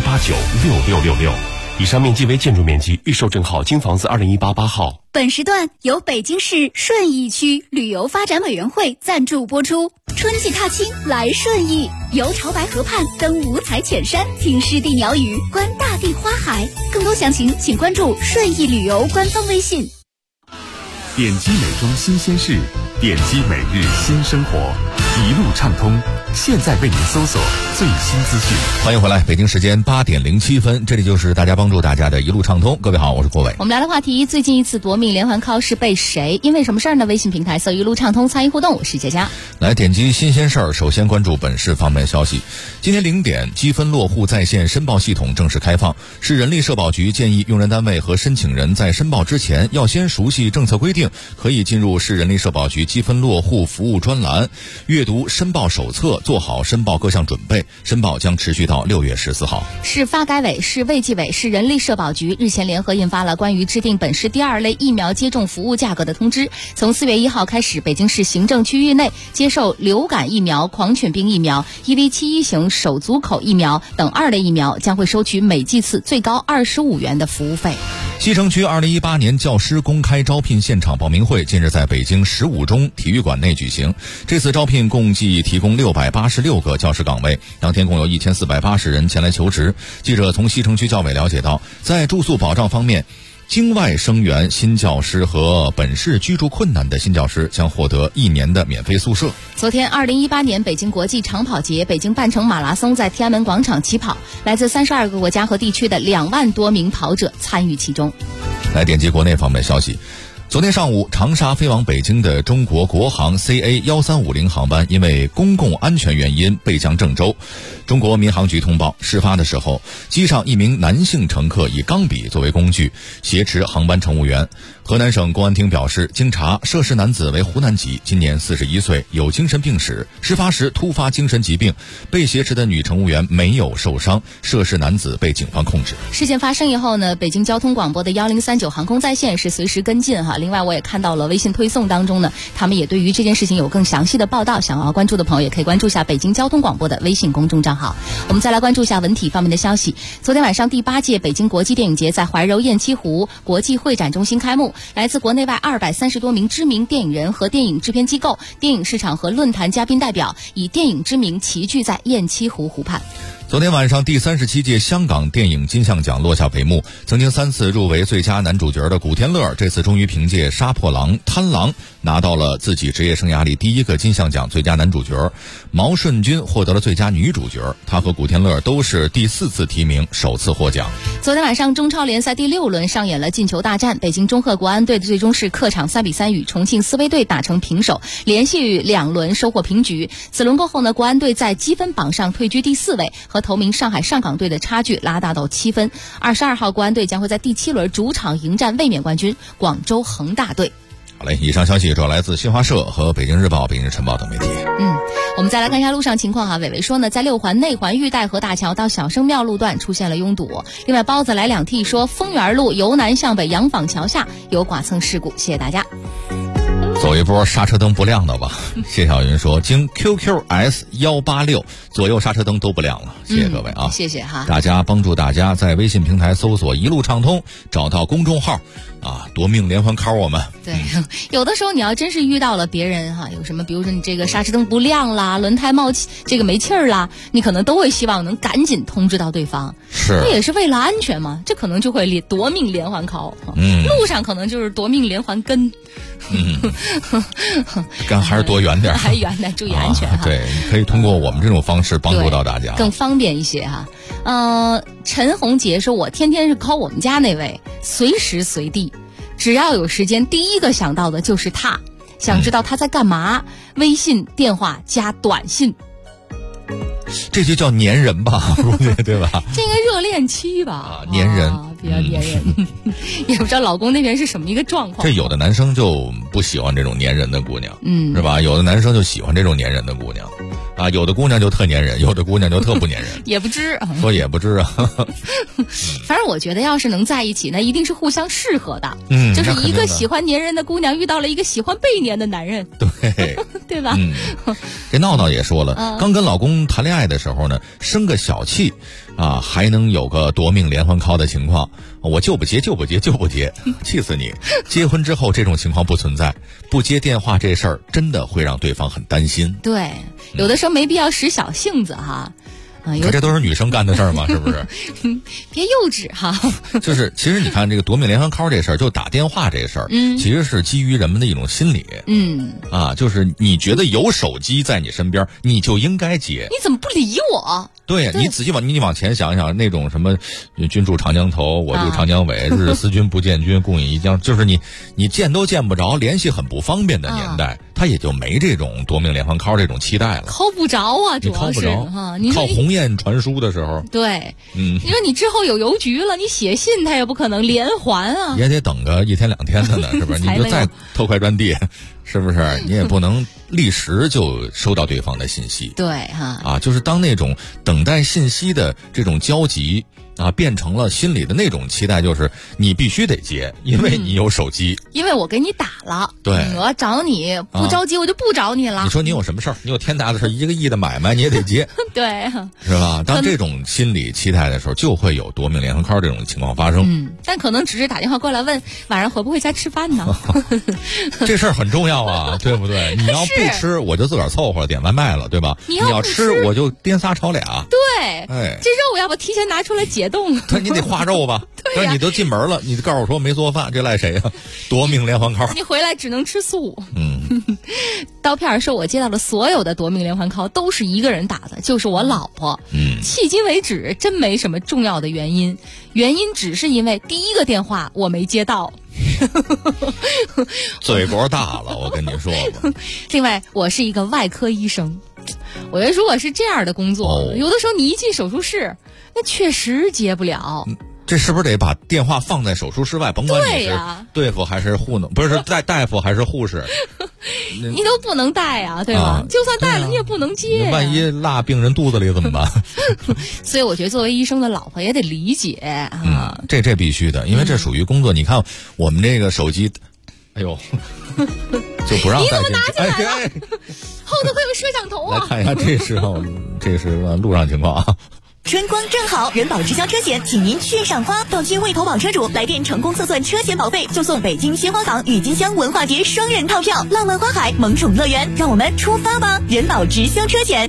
67896666。以上面积为建筑面积，预售证号京房子20188号。 本时段由北京市顺义区旅游发展委员会赞助播出。春季踏青来顺义，游潮白河畔，登五彩浅山，听湿地鸟语，观大地花海。更多详情请关注顺义旅游官方微信。 点击美妆新鲜事，点击每日新生活，一路畅通。现在为您搜索最新资讯。 欢迎回来，北京时间8点07分，这里就是大家帮助大家的一路畅通。各位好，我是郭伟。 我们聊的话题，最近一次夺命连环 call 是被谁？因为什么事儿呢？微信平台搜一路畅通参与互动，我是佳佳。 来点击新鲜事儿，首先关注本市方面消息。今天0点，积分落户在线申报系统正式开放。市人力社保局建议用人单位和申请人在申报之前要先熟悉政策规定，可以进入市人力社保局积分落户服务专栏，阅读申报手册，做好申报各项准备。申报将持续到6月14号。 市发改委、市卫计委、市人力社保局日前联合印发了关于制定本市第2类疫苗接种服务价格的通知。从4月1号开始，北京市行政区域内接受流感疫苗、狂犬病疫苗、EV71型手足口疫苗等2类疫苗将会收取每剂次最高25元的服务费。 西城区2018年教师公开招聘现场报名会近日在北京15中体育馆内举行。这次招聘共计提供686个教师岗位，当天共有1480人前来求职。记者从西城区教委了解到，在住宿保障方面，京外生源新教师和本市居住困难的新教师将获得1年的免费宿舍。 昨天2018年北京国际长跑节北京半程马拉松在天安门广场起跑，来自32个国家和地区的2万多名跑者参与其中。 来点击国内方面消息。昨天上午，长沙飞往北京的中国国航 CA1350航班因为公共安全原因备降郑州。 中国民航局通报，事发的时候，机上一名男性乘客以钢笔作为工具挟持航班乘务员。河南省公安厅表示，经查，涉事男子为湖南籍，今年41岁，有精神病史。事发时突发精神疾病，被挟持的女乘务员没有受伤，涉事男子被警方控制。 事件发生以后呢，北京交通广播的1039航空在线是随时跟进哈。另外，我也看到了微信推送当中呢，他们也对于这件事情有更详细的报道，想要关注的朋友也可以关注一下北京交通广播的微信公众账号。我们再来关注一下文体方面的消息。昨天晚上第8届北京国际电影节在怀柔雁栖湖国际会展中心开幕，来自国内外230多名知名电影人和电影制片机构、电影市场和论坛嘉宾代表，以电影之名齐聚在雁栖湖湖畔。 昨天晚上第37届香港电影金像奖落下帷幕，曾经3次入围最佳男主角的古天乐，这次终于凭借《杀破狼》《贪狼》拿到了自己职业生涯里第一个金像奖最佳男主角。毛舜筠获得了最佳女主角，她和古天乐都是第4次提名，首次获奖。 昨天晚上中超联赛第6轮上演了进球大战，北京中赫国安队的最终是客场3比3与重庆斯威队打成平手，连续2轮收获平局。此轮过后呢，国安队在积分榜上退居第4位，和头名上海上港队的差距拉大到7分。22号国安队将会在第7轮主场迎战卫冕冠军广州恒大队。 好嘞，以上消息主要来自新华社和北京日报、北京晨报等媒体。 我们再来看一下路上情况哈。伟伟说呢，在6环内环玉带河大桥到小生庙路段出现了拥堵。另外，包子来2T 说，丰源路由南向北洋坊桥下有剐蹭事故，谢谢大家。 走一波刹车灯不亮的吧。谢小云说，经 QQS186 左右刹车灯都不亮了，谢谢各位啊， 谢谢哈。 大家帮助大家在微信平台搜索一路畅通，找到公众号啊，夺命连环 call 我们。 对，有的时候你要真是遇到了别人哈，有什么比如说你这个刹车灯不亮啦，轮胎冒气这个没气儿啦，你可能都会希望能赶紧通知到对方， 是， 这也是为了安全嘛，这可能就会夺命连环 call。路上可能就是夺命连环跟。 跟还是躲远点， 还远点，注意安全哈。 对，你可以通过我们这种方式帮助到大家， 更方便一些哈。陈红杰说，我天天是call我们家那位，随时随地，只要有时间，第一个想到的就是他，想知道他在干嘛，微信、电话加短信。 这就叫粘人吧，对吧？ 这应该热恋期吧？ 粘人， 比较粘人，也不知道老公那边是什么一个状况。 这有的男生就不喜欢这种粘人的姑娘，是吧？有的男生就喜欢这种粘人的姑娘，啊，有的姑娘就特粘人，有的姑娘就特不粘人， 也不知说也不知啊。 反正我觉得，要是能在一起，那一定是互相适合的。就是一个喜欢粘人的姑娘遇到了一个喜欢被粘的男人， 对， 对吧？ 这闹闹也说了，刚跟老公谈恋爱的时候呢，生个小气啊，还能有个夺命连环 call 的情况，我就不接，气死你！结婚之后这种情况不存在，不接电话这事儿真的会让对方很担心。 对，有的时候没必要使小性子哈。 可这都是女生干的事儿嘛，是不是？ 别幼稚哈。 就是其实你看这个夺命连环 call 这事儿，就打电话这事儿，其实是基于人们的一种心理。就是你觉得有手机在你身边，你就应该接。 你怎么不理我？ 对呀，你仔细你往前想想，那种什么君住长江头，我住长江尾，日思君不见君，共饮一江，就是你见都见不着，联系很不方便的年代，他也就没这种夺命连环 call 这种期待了。 靠不着啊，主要是哈，你靠鸿雁传书的时候， 对，你说你之后有邮局了，你写信他也不可能连环啊， 也得等个1天2天的呢，是不是？你就再偷快专递，是不是？你也不能立时就收到对方的信息。 对哈， 啊，就是当那种等待信息的这种焦急啊，变成了心里的那种期待，就是你必须得接，因为你有手机， 因为我给你打了， 对， 我找你不着急，我就不找你了。 你说你有什么事儿？你有天大的事，1个亿的买卖你也得接， 对， 是吧？当这种心理期待的时候，就会有夺命连环 call 这种情况发生。 但可能只是打电话过来问晚上回不回家吃饭呢？ 这事儿很重要啊，对不对？你要不吃，我就自个儿凑合点外卖了，对吧？ 你要吃，我就颠仨炒俩。 对，这肉要不提前拿出来解冻？ 对，你得化肉吧？ 对呀， 你都进门了，你告诉我说没做饭，这赖谁呀？夺命连环 call， 你回来只能吃素。刀片说，我接到了所有的夺命连环 call 都是一个人打的，就是我老婆。迄今为止真没什么重要的原因，只是因为第一个电话我没接到。嘴薄大了，我跟你说吧。 另外，我是一个外科医生。 我觉得如果是这样的工作，有的时候你一进手术室，那确实接不了。 这是不是得把电话放在手术室外？甭管你是对付还是糊弄，不是大夫还是护士， 你都不能带啊，对吧？就算带了，你也不能接。 万一落病人肚子里怎么办？ 所以我觉得作为医生的老婆也得理解啊。 这必须的，因为这属于工作。你看我们这个手机，哎呦，就不让带进去。 你怎么拿起来了？后头会有摄像头啊！ 来看一下这是路上情况啊。 春光正好，人保直销车险，请您去赏花。到期未投保车主，来电成功测算车险保费，就送北京鲜花港郁金香文化节双人套票，浪漫花海萌宠乐园。让我们出发吧！人保直销车险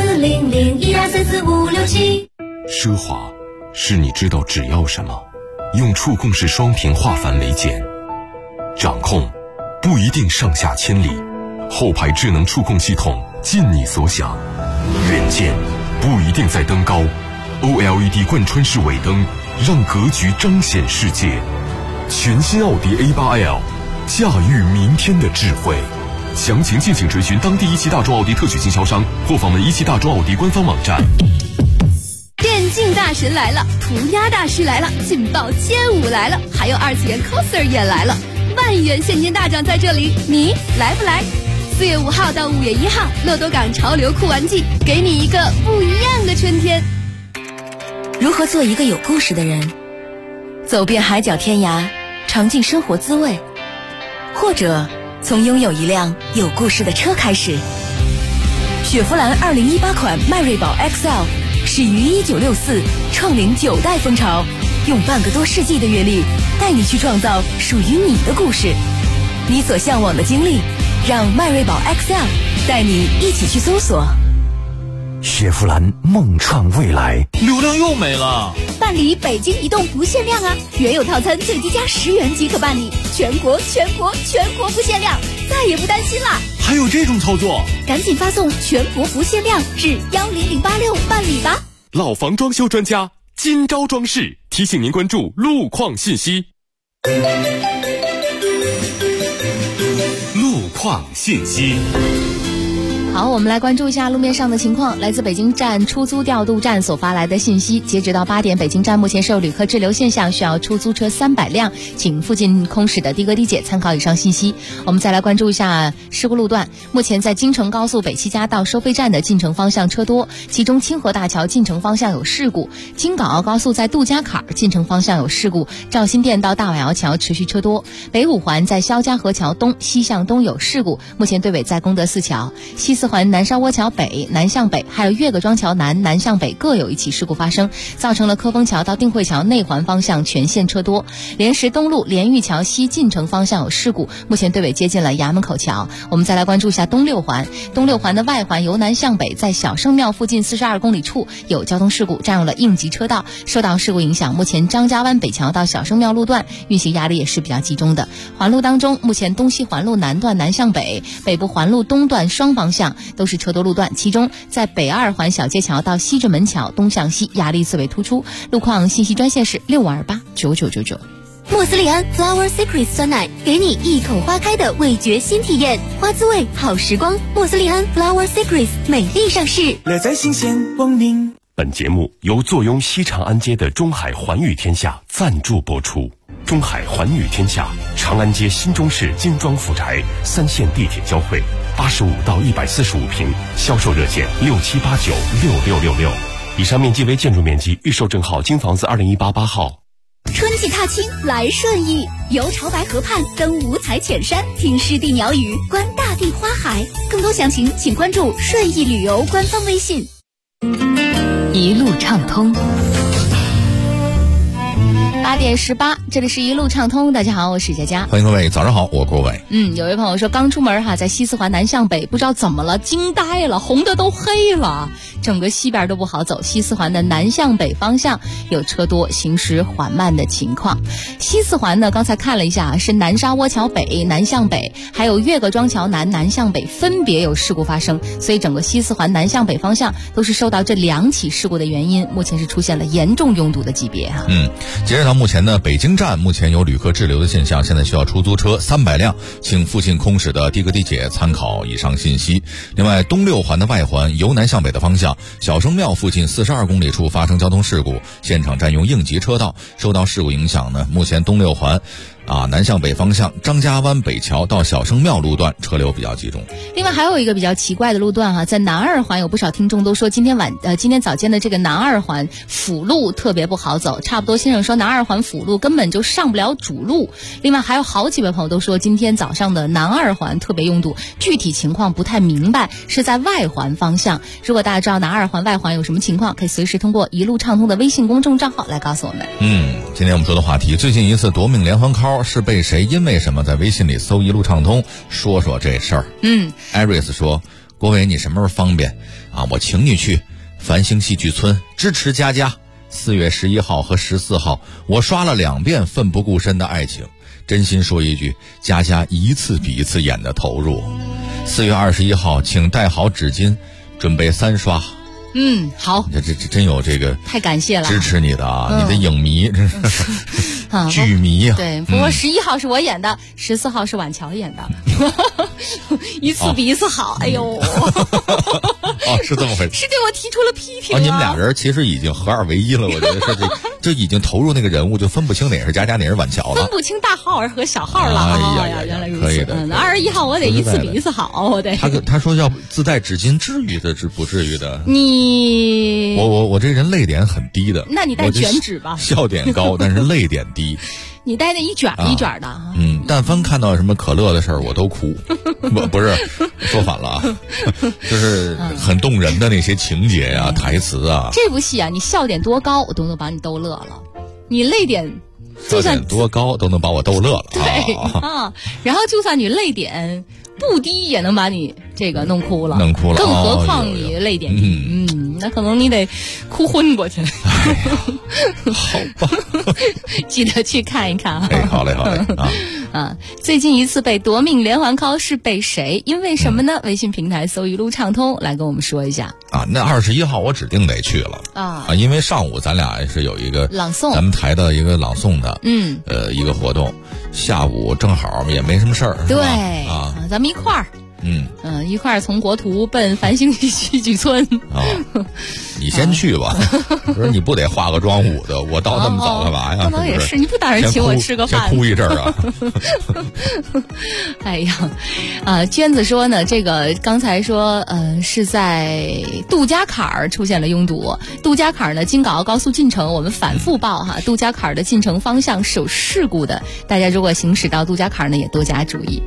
40012344567。奢华是你知道只要什么，用触控式双屏化繁为简。掌控不一定上下千里，后排智能触控系统尽你所想。远见不一定在登高，OLED 贯穿式尾灯让格局彰显世界。全新奥迪 A8L， 驾驭明天的智慧。详情敬请追寻当地一汽大众奥迪特许经销商或访问一汽大众奥迪官方网站。 电竞大神来了，涂鸦大师来了，劲爆街舞来了，还有二次元 coser 也来了，万元现金大奖在这里，你来不来？4月5号到5月1号，乐多港潮流酷玩季，给你一个不一样的春天。 如何做一个有故事的人？走遍海角天涯，尝尽生活滋味，或者从拥有一辆有故事的车开始。雪佛兰2018款迈锐宝 XL 始于1964，创领9代风潮，用半个多世纪的阅历，带你去创造属于你的故事，你所向往的经历。让迈锐宝 XL 带你一起去搜索。 雪佛兰梦创未来， 流量又没了。 办理北京移动不限量啊，原有套餐最低加10元即可办理，全国不限量，再也不担心啦。 还有这种操作， 赶紧发送全国不限量至10086办理吧。 老房装修专家今朝装饰提醒您关注路况信息。路况信息。 好，我们来关注一下路面上的情况。来自北京站出租调度站所发来的信息，截止到8点，北京站目前是有旅客滞留现象，需要出租车300辆，请附近空驶的的哥的姐参考以上信息。我们再来关注一下事故路段。目前在京承高速北七家到收费站的进城方向车多，其中清河大桥进城方向有事故，京港澳高速在杜家坎进城方向有事故，赵新店到大瓦窑桥持续车多。北五环在肖家河桥东西向东有事故，目前队尾在功德寺桥。西四环南沙窝桥北南向北还有岳各庄桥南南向北各有一起事故发生，造成了科丰桥到定慧桥内环方向全线车多。莲石东路莲玉桥西进城方向有事故，目前队尾接近了衙门口桥。我们再来关注一下东六环的外环由南向北在小圣庙附近42公里处有交通事故，占用了应急车道，受到事故影响，目前张家湾北桥到小圣庙路段运行压力也是比较集中的。环路当中，目前东西环路南段南向北，北部环路东段双方向都是车多路段，其中在北二环小街桥到西直门桥东向西压力最为突出。路况信息专线是65289999。 莫斯利安 Flower Secrets 酸奶，给你一口花开的味觉新体验，花滋味好时光。莫斯利安 Flower Secrets 美丽上市， 乐在新鲜光明。 本节目由坐拥西长安街的中海环宇天下赞助播出。中海环宇天下，长安街新中式精装府宅，3线地铁交汇，85到145平，销售热线67896666。以上面积为建筑面积，预售证号京房子2018-8号。 春季踏青来顺义，游潮白河畔，登五彩浅山，听湿地鸟语，观大地花海。更多详情请关注顺义旅游官方微信。 一路畅通。 8点18，这里是一路畅通。大家好，我是佳佳， 欢迎各位，早上好，我郭伟。 有位朋友说刚出门在西四环南向北，不知道怎么了，惊呆了，红的都黑了，整个西边都不好走。西四环的南向北方向有车多，行驶缓慢的情况。西四环呢，刚才看了一下，是南沙窝桥北南向北，还有岳各庄桥南南向北分别有事故发生，所以整个西四环南向北方向都是受到这2起事故的原因，目前是出现了严重拥堵的级别。 截止到目目前呢，北京站目前有旅客滞留的现象，现在需要出租车300辆，请附近空驶的的哥地铁参考以上信息。另外，东6环的外环由南向北的方向，小生庙附近42公里处发生交通事故，现场占用应急车道，受到事故影响呢，目前东6环南向北方向张家湾北桥到小生庙路段车流比较集中。 另外还有一个比较奇怪的路段在南2环，有不少听众都说今天早间的这个南2环辅路特别不好走，差不多先生说南2环辅路根本就上不了主路。另外还有好几位朋友都说今天早上的南2环特别拥堵，具体情况不太明白，是在外环方向。如果大家知道南2环外环有什么情况，可以随时通过一路畅通的微信公众账号来告诉我们。 今天我们说的话题，最近一次夺命连环 call 是被谁因为什么在微信里搜一路畅通，说说这事儿。艾瑞斯说，国伟你什么时候方便我请你去繁星戏剧村支持佳佳。4月11号和14号我刷了2遍奋不顾身的爱情，真心说一句，佳佳一次比一次演的投入。4月21号请带好纸巾，准备3刷。 好， 这真有这个， 太感谢了， 支持你的你的影迷，真是剧迷啊。 对，不过11号是我演的，14号是婉乔演的，一次比一次好。哎呦， 是这么回事， 是对我提出了批评。 你们俩人其实已经合二为一了，我觉得是这已经投入那个人物，就分不清哪是佳佳哪是婉乔了， 分不清大号和小号了。 哎呀， 原来如此。 可以的。 21号我得一次比一次好，我得。 他说要自带纸巾，至于的，不至于的。我这人泪点很低的， 那你带卷纸吧。 笑点高，但是泪点低。 你带那一卷一卷的。 但凡看到什么可乐的事儿，我都哭。不是，说反了就是很动人的那些情节呀、台词啊。 这部戏你笑点多高，我都能把你逗乐了。你泪点笑点多高都能把我逗乐了。 对然后就算你泪点不低，也能把你这个弄哭了。更何况你泪点低。那可能你得哭昏过去了。 好吧， 记得去看一看。 好嘞最近一次被夺命连环 call 是被谁？因为什么呢？微信平台搜一路畅通来跟我们说一下。 那21号我指定得去了因为上午咱俩是有一个朗诵， 咱们台的一个朗诵的一个活动，下午正好也没什么事儿。 对咱们一块儿。一块儿从国图奔繁星戏剧村你先去吧。不是你不得化个妆舞的，我到那么早干嘛呀？ 可能也是，你不打算请我吃个饭？ 先哭一阵啊。 哎呀，娟子说呢，这个刚才说是在杜家坎儿出现了拥堵。杜家坎儿呢，京港澳高速进城我们反复报杜家坎儿的进城方向是有事故的，大家如果行驶到杜家坎儿呢，也多加注意。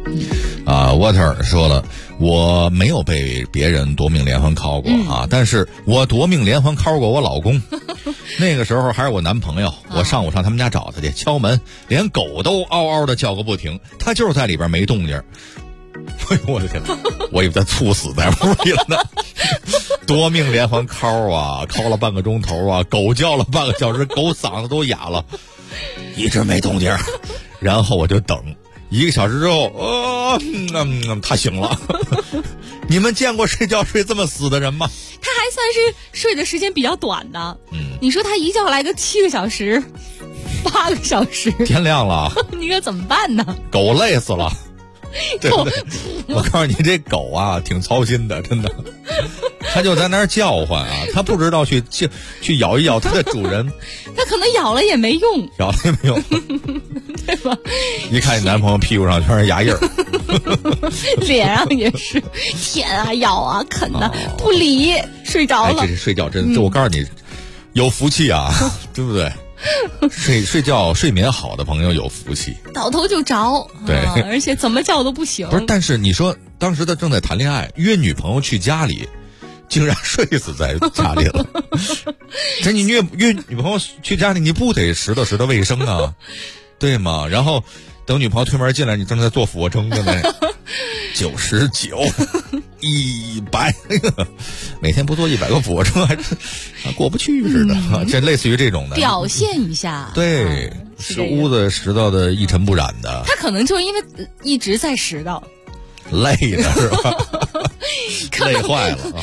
Water 说了，我没有被别人夺命连环 call 过但是我夺命连环 call 过我老公。那个时候还是我男朋友，我上午上他们家找他去，敲门，连狗都嗷嗷的叫个不停，他就是在里边没动静。哎呦我的天，我以为他猝死在屋里了呢。夺命连环 call call 了半个钟头狗叫了半个小时，狗嗓子都哑了，一直没动静。然后我就等1个小时之后，他醒了。你们见过睡觉睡这么死的人吗？ 他还算是睡的时间比较短的。你说他一觉来个7个小时、8个小时， 天亮了， 你可怎么办呢？ 狗累死了。对不对？我告诉你，这狗挺操心的，真的。它就在那儿叫唤它不知道去咬一咬它的主人。 它可能咬了也没用， 咬了也没用， 对吧？ 一看你男朋友屁股上全是牙印儿， 脸上也是舔咬啃不理，睡着了。 这是睡觉真的，我告诉你，有福气对不对？睡觉睡眠好的朋友有福气， 倒头就着。 对， 而且怎么叫都不行。 不是，但是你说当时他正在谈恋爱，约女朋友去家里，竟然睡死在家里了。这你约女朋友去家里，你不得拾掇卫生对吗？然后等女朋友推门进来，你正在做俯卧撑的呢。99、100，每天不做100个俯卧撑，还过不去似的。这类似于这种的， 表现一下。 对，是屋子拾到的一尘不染的。 他可能就是因为一直在拾到， 累的是吧？累坏了擦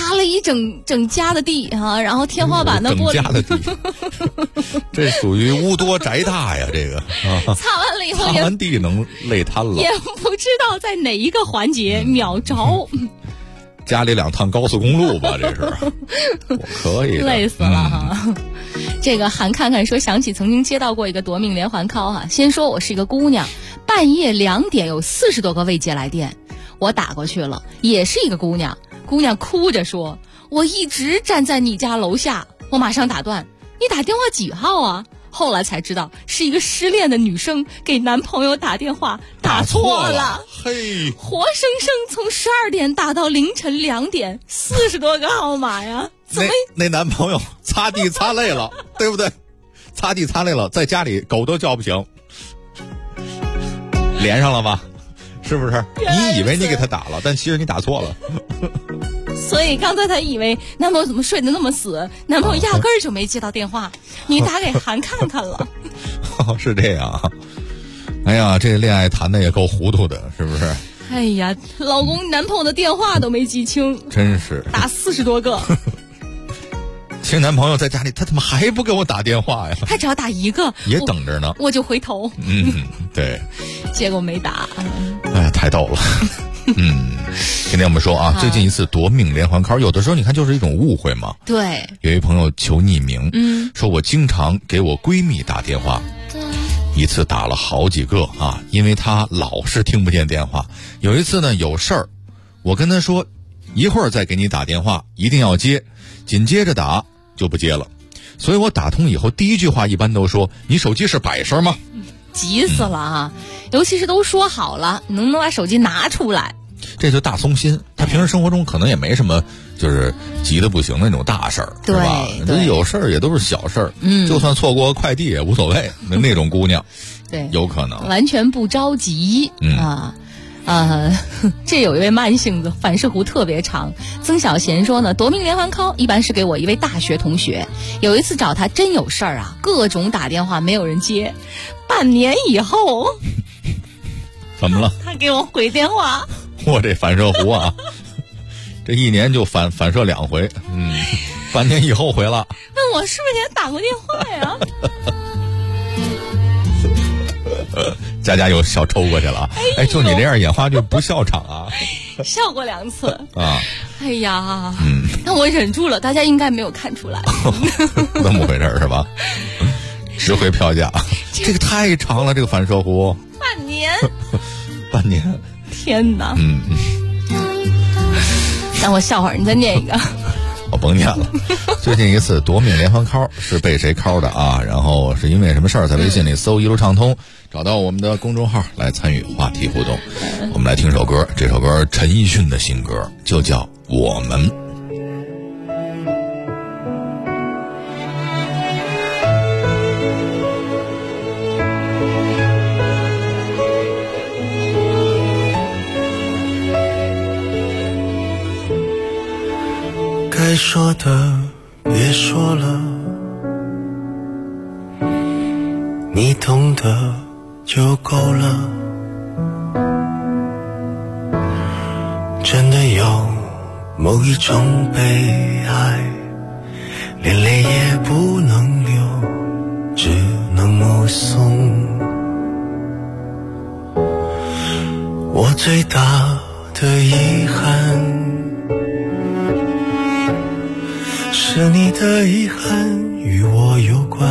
擦了一整家的地啊，然后天花板的玻璃， 整家的地，这属于屋多宅大呀，这个擦完了以后擦完地能累瘫了， 也不知道在哪一个环节秒着。 家里2趟高速公路吧，这是我可以的， 累死了哈。这个韩看看说，想起曾经接到过一个夺命连环 call 哈。先说我是一个姑娘，半夜2点有40多个未接来电，我打过去了，也是一个姑娘哭着说，我一直站在你家楼下。我马上打断，你打电话几号啊？后来才知道是一个失恋的女生给男朋友打电话打错了， 嘿， 活生生从12点打到凌晨2点，40多个号码呀！ 那男朋友擦地擦累了，对不对？擦地擦累了，在家里狗都叫不醒，连上了吧？是不是？你以为你给他打了，但其实你打错了。 所以刚才他以为男朋友怎么睡得那么死，男朋友压根儿就没接到电话，你打给韩看看了。 是这样啊。哎呀，这恋爱谈的也够糊涂的，是不是？ 哎呀，老公男朋友的电话都没记清， 真是打40多个。 其实男朋友在家里，他怎么还不给我打电话呀？ 他只要打一个， 也等着呢， 我就回头。 对。 结果没打。 哎呀，太逗了。今天我们说啊，最近一次夺命连环 call， 有的时候你看就是一种误会嘛。 对。 有一朋友求匿名，说我经常给我闺蜜打电话，一次打了好几个啊，因为她老是听不见电话。有一次呢有事儿，我跟她说一会儿再给你打电话，一定要接，紧接着打就不接了。所以我打通以后第一句话一般都说，你手机是摆设吗？ 急死了啊！尤其是都说好了，能不能把手机拿出来？ 这就大松心。他平时生活中可能也没什么就是急得不行那种大事儿，是吧？有事儿也都是小事儿，就算错过快递也无所谓。那种姑娘， 对， 有可能完全不着急这有一位慢性子，反射弧特别长。曾小贤说呢，夺命连环 call 一般是给我一位大学同学，有一次找他真有事儿啊，各种打电话没有人接，半年以后怎么了？ 他给我回电话。 我这反射弧啊，这一年就反射2回，半年以后回了。 那我是不是给他打过电话呀？ 佳佳又笑抽过去了。哎，就你这样演话剧不笑场啊？ 笑过2次啊。 哎呀，那我忍住了，大家应该没有看出来。 那么回事是吧？值回票价，这个太长了，这个反射弧。 半年。 半年。 天哪！让我笑会儿，你再念一个。 我甭念了。最近一次夺命连环 call 是被谁 call 的啊？然后是因为什么事儿？在微信里搜一路畅通，找到我们的公众号来参与话题互动。我们来听首歌，这首歌陈奕迅的新歌，就叫《我们》。 该说的别说了，你懂得就够了。真的有某一种悲哀，连泪也不能流，只能目送。我最大的遗憾是你的遗憾与我有关，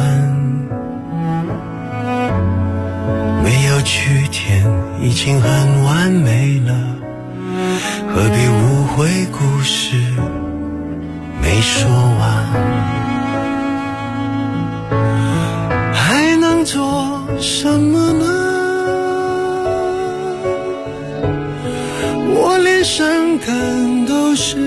没有句点已经很完美了，何必误会故事没说完。还能做什么呢？我连伤感都是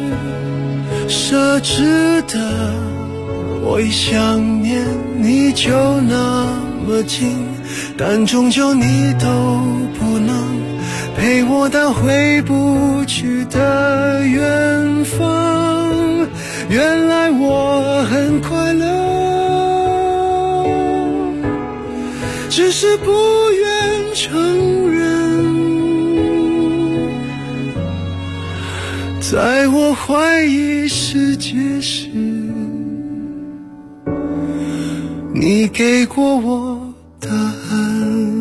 奢侈的，我一想念你就那么近，但终究你都不能陪我到回不去的远方。原来我很快乐，只是不愿承认在我怀疑世界时，你给过我答案。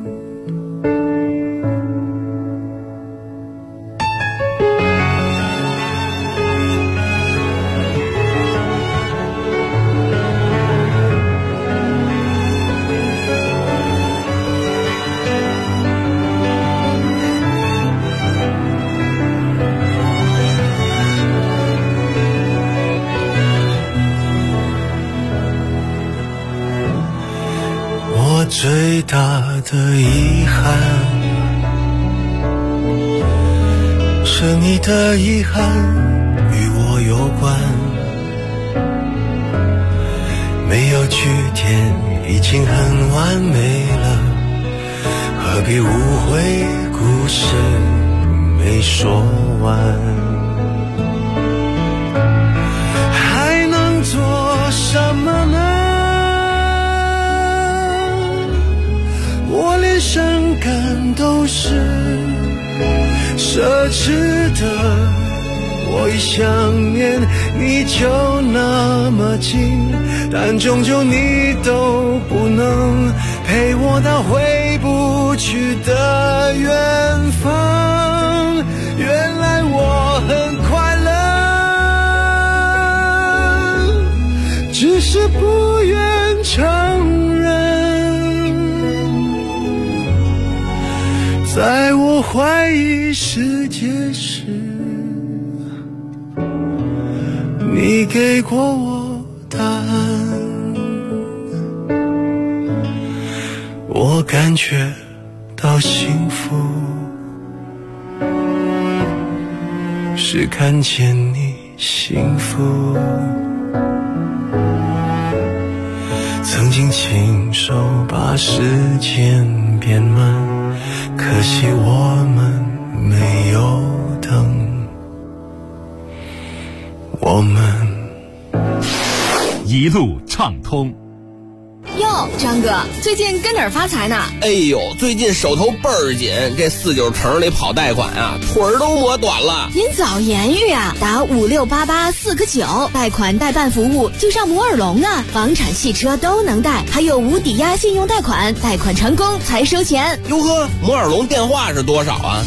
最大的遗憾是你的遗憾与我有关，没有句点已经很完美了，何必误会故事没说完，还能做什么呢？我连伤感都是奢侈的，我一想念你就那么近，但终究你都不能陪我到回不去的远方。原来我很快乐，只是不愿承认。在我怀疑世界时，你给过我答案，我感觉到幸福，是看见你幸福，曾经亲手把时间变慢，可惜我们没有等，我们一路畅通。 哟，张哥，最近跟哪儿发财呢？ 哎呦，最近手头倍儿紧，这49城里跑贷款啊，腿儿都磨短了。 您早言语啊，打5688-4个9，贷款代办服务就上摩尔龙啊，房产汽车都能贷，还有无抵押信用贷款，贷款成功才收钱。 哟呵，摩尔龙电话是多少啊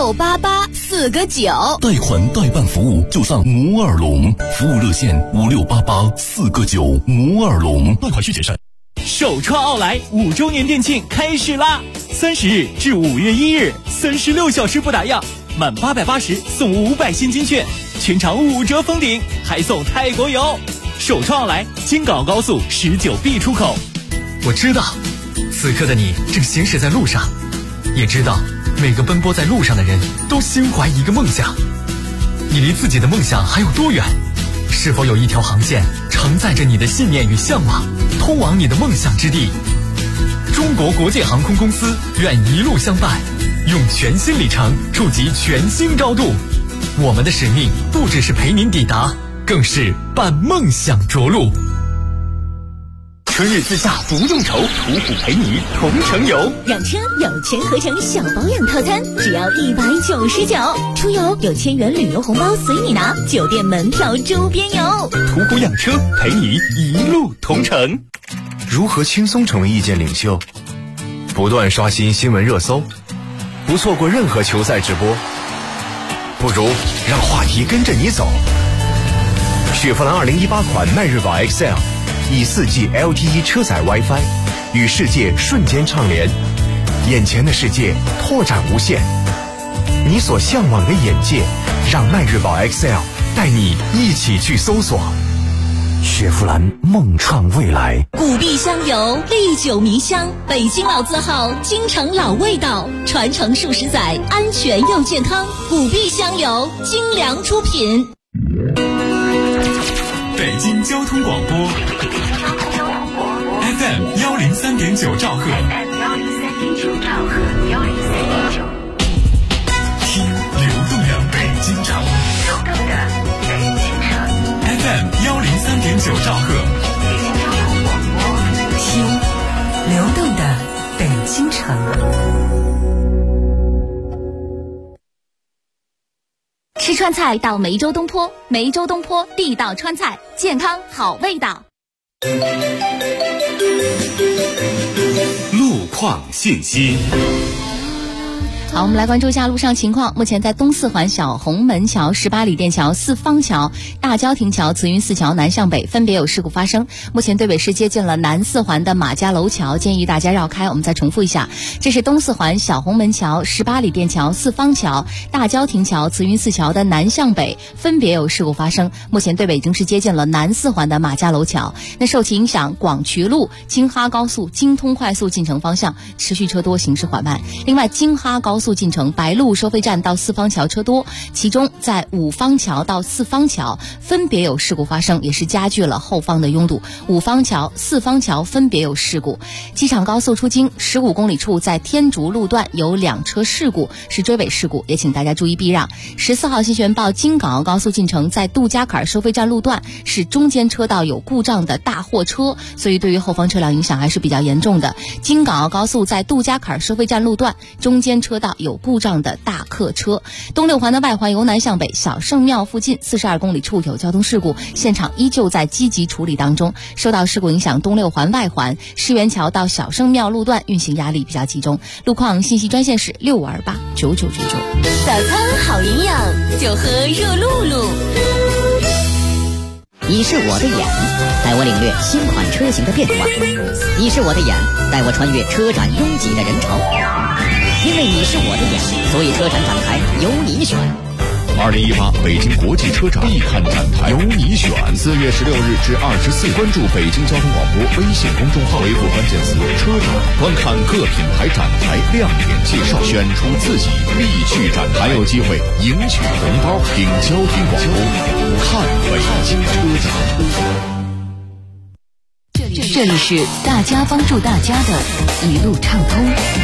？5688-4个9， 贷款代办服务就上摩尔龙，服务热线5688-4个9，摩尔龙，贷款需谨慎。 首创奥莱5周年店庆开始啦！30日至5月1日，36小时不打烊，满880送500现金券，全场5折封顶，还送泰国游。首创奥莱京港高速19B 出口。 我知道，此刻的你正行驶在路上，也知道每个奔波在路上的人都心怀一个梦想。你离自己的梦想还有多远？是否有一条航线承载着你的信念与向往，通往你的梦想之地？中国国际航空公司愿一路相伴，用全新里程触及全新高度。我们的使命不只是陪您抵达，更是伴梦想着陆。 春日自驾不用愁，途虎陪你同城游。 养车有全合成小保养套餐，只要199；出游有1000元旅游红包随你拿，酒店门票周边游。 途虎养车陪你一路同城。 如何轻松成为意见领袖？不断刷新新闻热搜，不错过任何球赛直播。不如让话题跟着你走。雪佛兰2018款迈锐宝 XL。以4G LTE 车载 WiFi 与世界瞬间畅联，眼前的世界拓展无限，你所向往的眼界，让迈锐宝 XL 带你一起去搜索。 雪佛兰梦创未来， 古碧香油历久弥香，北京老字号，京城老味道，传承数十载，安全又健康。古碧香油精良出品。 北京交通广播 FM 103.9兆赫，听流动的北京城，FM 103.9兆赫， 听流动的北京城。 吃川菜到梅州东坡，梅州东坡地道川菜，健康好味道。 路况信息。 好，我们来关注一下路上情况。目前在东四环小红门桥、18里店桥、四方桥、大郊亭桥、慈云寺桥南向北分别有事故发生。目前对北是接近了南四环的马家楼桥，建议大家绕开。我们再重复一下，这是东四环小红门桥、18里店桥、四方桥、大郊亭桥、慈云寺桥的南向北分别有事故发生。目前对北已经是接近了南四环的马家楼桥。那受其影响，广渠路、京哈高速、京通快速进城方向持续车多，行驶缓慢。另外，京哈高速进城白鹿收费站到四方桥车多，其中在五方桥到四方桥分别有事故发生，也是加剧了后方的拥堵。五方桥、四方桥分别有事故。机场高速出京15公里处在天竺路段有2车事故，是追尾事故，也请大家注意避让。14号新闻报京港澳高速进城在杜家坎收费站路段是中间车道有故障的大货车，所以对于后方车辆影响还是比较严重的。京港澳高速在杜家坎收费站路段中间车道有故障的大客车。东六环的外环由南向北小圣庙附近42公里处有交通事故，现场依旧在积极处理当中。受到事故影响，东六环外环世园桥到小圣庙路段运行压力比较集中。路况信息专线是65289999。 早餐好营养，就喝热露露。 你是我的眼，带我领略新款车型的变化；你是我的眼，带我穿越车展拥挤的人潮。因为你是我的眼，所以车展展台由你选。 2018北京国际车展必看展台，由你选。4月16日至24，关注北京交通广播微信公众号，回复关键词“车展”，观看各品牌展台亮点介绍，选出自己必去展台，还有机会赢取红包。听交通广播，看北京车展。 这里是大家帮助大家的一路畅通。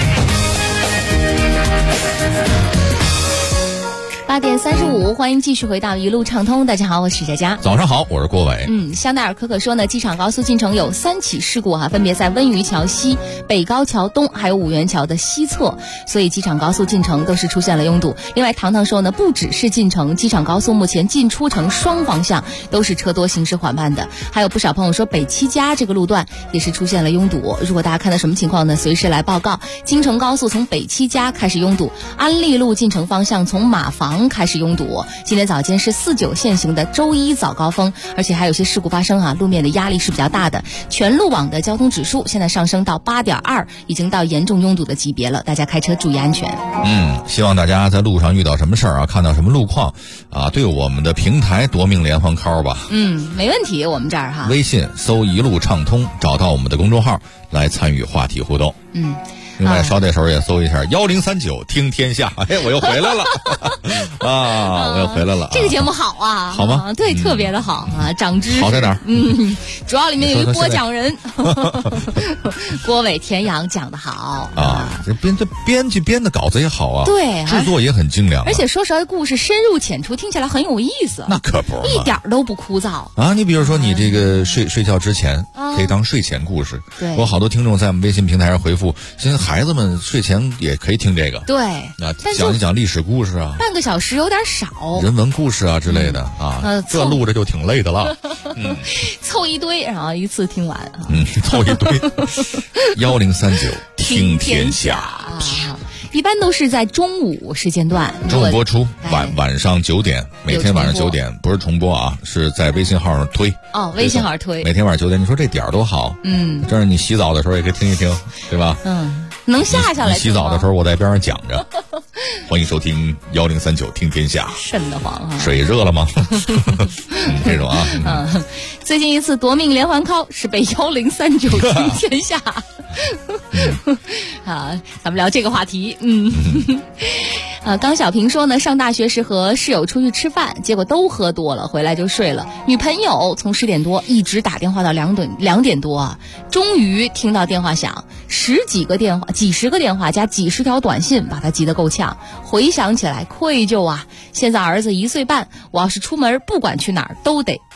8点35，欢迎继续回到一路畅通。大家好，我是佳佳。 早上好，我是郭伟。 香奈儿可可说呢，机场高速进城有3起事故分别在温榆桥西、北高桥东还有五元桥的西侧，所以机场高速进城都是出现了拥堵。另外，糖糖说呢，不只是进城，机场高速目前进出城双方向都是车多，行驶缓慢的。还有不少朋友说，北七家这个路段也是出现了拥堵。如果大家看到什么情况呢，随时来报告。京承高速从北七家开始拥堵，安利路进城方向从马房开始拥堵。今天早间是49限行的周一早高峰，而且还有些事故发生路面的压力是比较大的。全路网的交通指数现在上升到8.2，已经到严重拥堵的级别了，大家开车注意安全。 希望大家在路上遇到什么事儿看到什么路况对我们的平台夺命连环 call 吧。 没问题，我们这儿微信搜一路畅通，找到我们的公众号来参与话题互动。另外，捎带手也搜一下1039听天下。我又回来了我又回来了。 这个节目好好吗？ 对，特别的好长知识。 好在哪儿？ 主要里面有一个播讲人，郭伟、田阳讲得好这编辑编的稿子也好啊， 对， 制作也很精良而且说实话，故事深入浅出，听起来很有意思。 那可不， 一点都不枯燥你比如说，你这个睡觉之前可以当睡前故事。 对， 我好多听众在我们微信平台上回复，现在孩子们睡前也可以听这个。 对， 讲一讲历史故事半个小时有点少， 人文故事之类的这录着就挺累的了。 凑一堆，然后一次听完凑一堆。1039听天下一般都是在中午时间段， 中午播出，晚上9点，每天晚上9点，不是重播是在微信号上推。 微信号推， 每天晚上9点，你说这点多好。这样你洗澡的时候也可以听一听，对吧？ 能下来。 你洗澡的时候我在边上讲着。欢迎收听1039听天下。 瘆得慌水热了吗？这种最近一次夺命连环 call 是被1039听天下。咱们聊这个话题。刚小平说呢，上大学时和室友出去吃饭，结果都喝多了，回来就睡了。女朋友从10点多一直打电话到2点多，终于听到电话响，10几个电话、几十个电话加几十条短信，把他急得够呛。回想起来愧疚现在儿子1岁半，我要是出门不管去哪儿都得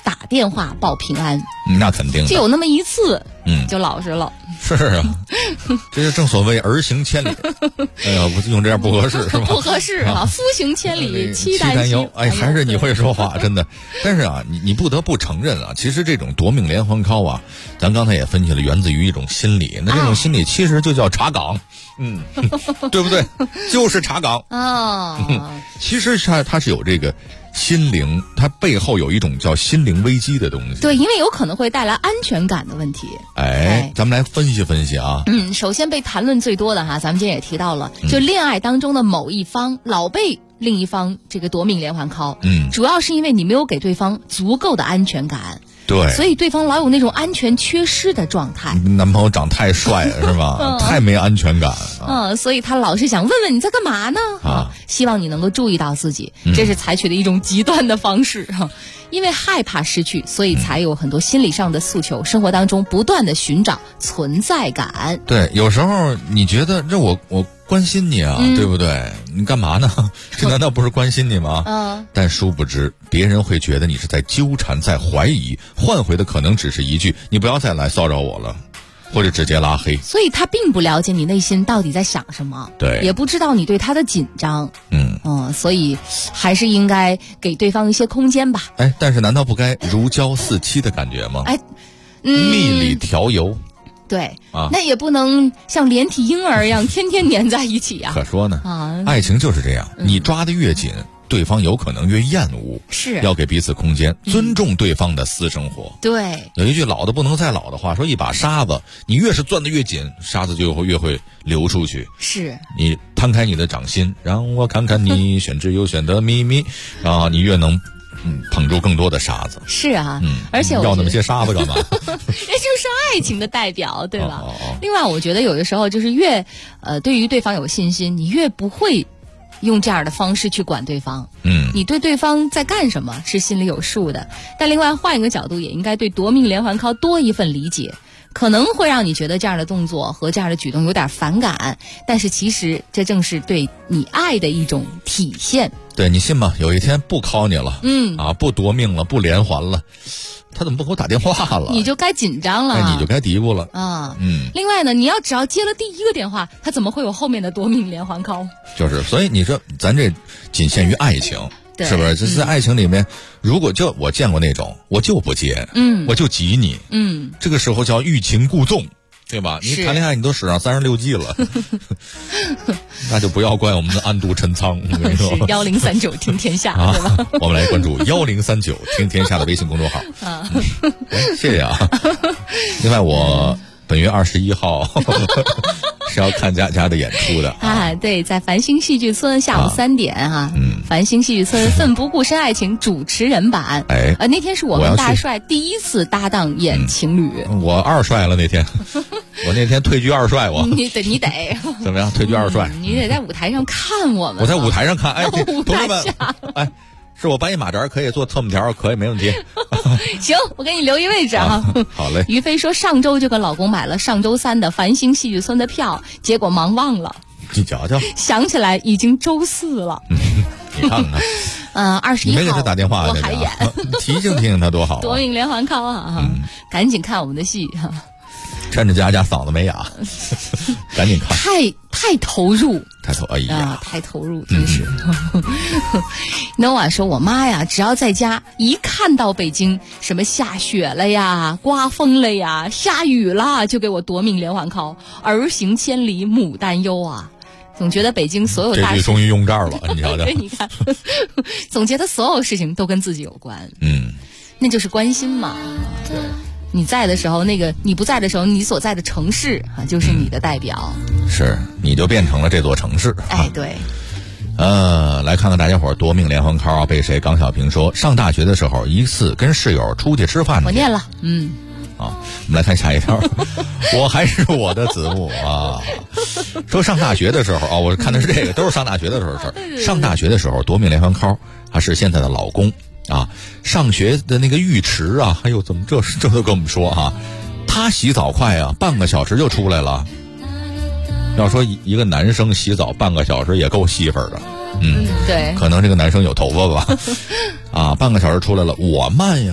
打电话报平安。 那肯定的， 就有那么一次，就老实了。 是啊，这就正所谓儿行千里。哎呀，不用这样不合适是吧？ 不合适啊，夫行千里妻担忧。 哎，还是你会说话，真的。但是啊，你不得不承认啊，其实这种夺命连环 call 啊，咱刚才也分析了，源自于一种心理。那这种心理其实就叫查岗，对不对？就是查岗啊。其实它是有这个心灵，它背后有一种叫心灵危机的东西。 对，因为有可能会带来安全感的问题。 哎，咱们来分析分析啊。 首先被谈论最多的哈，咱们今天也提到了，就恋爱当中的某一方老被另一方这个夺命连环 call，主要是因为你没有给对方足够的安全感。 对， 所以对方老有那种安全缺失的状态。 男朋友长太帅了是吧？太没安全感所以他老是想问问你在干嘛呢？希望你能够注意到自己，这是采取的一种极端的方式因为害怕失去，所以才有很多心理上的诉求，生活当中不断的寻找存在感。 对，有时候你觉得这我关心你啊，对不对？你干嘛呢？这难道不是关心你吗？但殊不知别人会觉得你是在纠缠，在怀疑，换回的可能只是一句你不要再来骚扰我了，或者直接拉黑。 所以他并不了解你内心到底在想什么， 对， 也不知道你对他的紧张。所以还是应该给对方一些空间吧。 哎，但是难道不该如胶似漆的感觉吗？蜜里调油。 对那也不能像连体婴儿一样天天黏在一起可说呢爱情就是这样，你抓得越紧，对方有可能越厌恶。 是要给彼此空间，尊重对方的私生活。 对， 有一句老的不能再老的话，说一把沙子，你越是攥得越紧，沙子就越会流出去。 是你摊开你的掌心，让我看看你选之又选的秘密，然后你越能捧住更多的沙子。 是啊，而且要那么些沙子干嘛？ 这就是爱情的代表，对吧？另外，我觉得有的时候就是越对于对方有信心，你越不会用这样的方式去管对方。你对对方在干什么是心里有数的。但另外换一个角度，也应该对夺命连环 call 多一份理解。可能会让你觉得这样的动作和这样的举动有点反感，但是其实这正是对你爱的一种体现。 对，你信吗？有一天不 call 你了，不夺命了，不连环了，他怎么不给我打电话了？ 你就该紧张了， 你就该嘀咕了另外呢，只要接了第一个电话，他怎么会有后面的夺命连环 call？ 就是， 所以你说咱这仅限于爱情。是不是？这在爱情里面，如果就我见过那种，我就不接，我就急你，这个时候叫欲擒故纵，对吧？你谈恋爱你都使上36计了，那就不要怪我们的暗度陈仓。我跟你说 ，1039听天下，对吧？ 我们来关注1039听天下的微信公众号。谢谢啊。另外，我本月21号。是要看佳佳的演出的对，在繁星戏剧村下午3点繁星戏剧村奋不顾身爱情主持人版。那天是我们大帅第一次搭档演情侣。 我二帅了那天，我那天退居二帅。 你得怎么样？退居二帅？ 你得在舞台上看我们。 我在舞台上看，同志们，是我搬一马扎可以做侧幕条，可以没问题。 行，我给你留一位置好嘞。 于飞说上周就跟老公买了上周3的繁星戏剧村的票，结果忙忘了。 你瞧瞧， 想起来已经周4了。 你看看 ，21号你没给他打电话， 我还演， 提醒他多好。 夺命连环 call 赶紧看我们的戏趁着佳佳嗓子没哑，赶紧看。 太投入， 哎呀， 太投入，真是。Nova 说：“我妈呀，只要在家，一看到北京什么下雪了呀、刮风了呀、下雨了，就给我夺命连环 call， 儿行千里母担忧啊。”总觉得北京所有大事， 这句终于用这儿了，你瞧瞧。 你看，总觉得所有事情都跟自己有关，那就是关心嘛。 对。 你在的时候，你不在的时候，你所在的城市就是你的代表。 是，你就变成了这座城市。 对。 来看看大家伙夺命连环 call 被谁？港小平说，上大学的时候，一次跟室友出去吃饭。 我念了， 我们来看下一条。我还是我的子木啊。说上大学的时候我看的是这个，都是上大学的时候的事儿。上大学的时候夺命连环 call， 他是现在的老公。上学的那个浴池哎呦，怎么这都跟我们说他洗澡快半个小时就出来了。要说一个男生洗澡半个小时也够戏份的， 对， 可能这个男生有头发吧。半个小时出来了，我慢呀，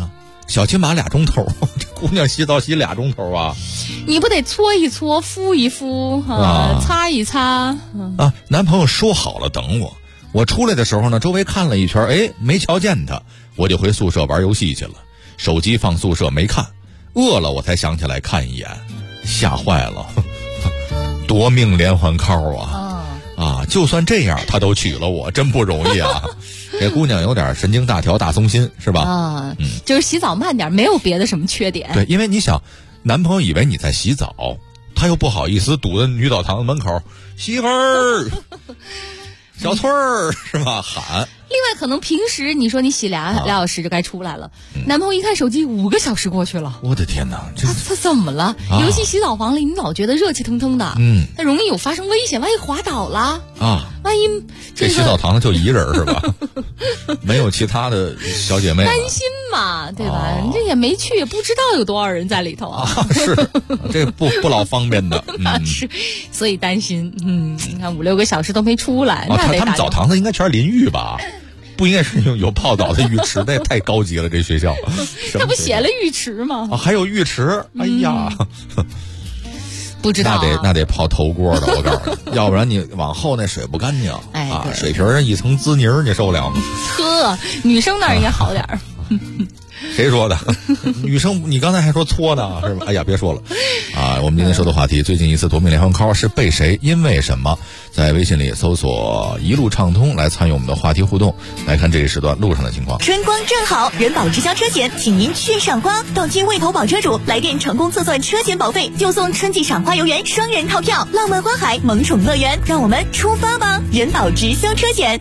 小起码2钟头，这姑娘洗澡洗2钟头啊！ 你不得搓一搓、敷一敷擦一擦啊？男朋友说好了等我，我出来的时候呢，周围看了一圈，哎，没瞧见他，我就回宿舍玩游戏去了，手机放宿舍没看，饿了我才想起来看一眼，吓坏了，夺命连环 call 啊！就算这样，他都娶了我，真不容易啊！这姑娘有点神经大条、大松心，是吧？ 就是洗澡慢点，没有别的什么缺点。 对，因为你想，男朋友以为你在洗澡，他又不好意思堵在女澡堂门口，媳妇儿、小翠儿，是吧？喊。 另外，可能平时你说你洗俩小时就该出来了，男朋友一看手机，5个小时过去了。 我的天哪， 他怎么了？尤其洗澡房里，你老觉得热气腾腾的，那容易有发生危险，万一滑倒了啊，万一这洗澡堂子就一人是吧？没有其他的小姐妹， 担心嘛，对吧？你这也没去，也不知道有多少人在里头啊。 是，这不老方便的， 是，所以担心。你看5、6个小时都没出来，那他们澡堂子应该全是淋浴吧？不应该是有泡澡的浴池，那也太高级了。这学校， 他不写了浴池吗？ 还有浴池，哎呀， 不知道那得泡头锅的，我告诉你，要不然你往后那水不干净水瓶上一层滋泥儿，你受得了吗？ 女生那儿应该好点儿。 谁说的？女生，你刚才还说搓呢，是吧？哎呀，别说了啊！我们今天说的话题，最近一次夺命连环 call 是被谁？因为什么？在微信里搜索一路畅通来参与我们的话题互动。来看这一时段路上的情况。 春光正好，人保直销车险，请您去赏花。到期未投保车主来电成功测算车险保费，就送春季赏花游园双人套票，浪漫花海萌宠乐园。让我们出发吧！人保直销车险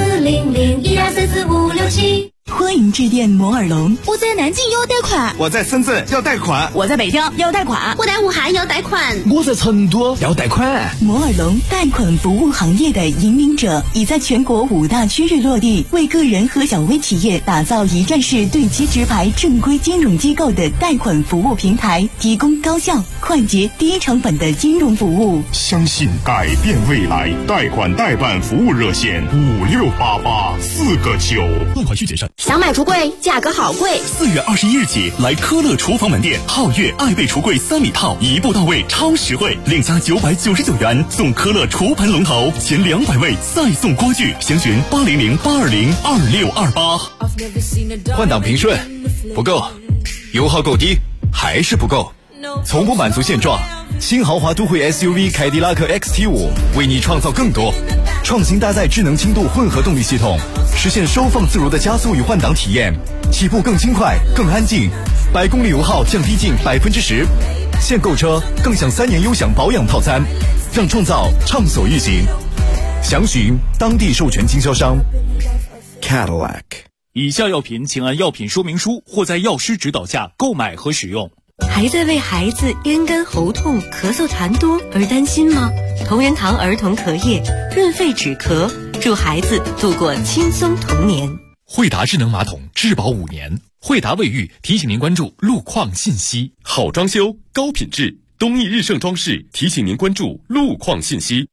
，40012344567。欢迎致电摩尔龙。 我在南京要贷款， 我在深圳要贷款， 我在北京要贷款， 我在武汉要贷款， 我在成都要贷款。 摩尔龙贷款服务行业的引领者，已在全国5大区域落地，为个人和小微企业打造一站式对接直排正规金融机构的贷款服务平台，提供高效、快捷、低成本的金融服务。 相信改变未来，贷款代办服务热线568849 贷款需谨慎。 想买橱柜，价格好贵。 4月21日起，来科乐厨房门店皓月爱贝橱柜3米套，一步到位，超实惠，另加999元送科乐厨盆龙头，前200位再送锅具，详询80082022628。换挡平顺不够，油耗够低还是不够，从不满足现状。新豪华都会 SUV 凯迪拉克 XT5 为你创造更多，创新搭载智能轻度混合动力系统，实现收放自如的加速与换挡体验，起步更轻快更安静，100公里油耗降低近10%。现购车更享3年优享保养套餐，让创造畅所欲行。详询当地授权经销商 Cadillac。 以下药品请按药品说明书或在药师指导下购买和使用。 还在为孩子咽干喉痛、咳嗽痰多而担心吗？同仁堂儿童咳液润肺止咳，助孩子度过轻松童年。 惠达智能马桶质保5年。惠达卫浴提醒您关注路况信息。 好装修高品质，东义日盛装饰提醒您关注路况信息。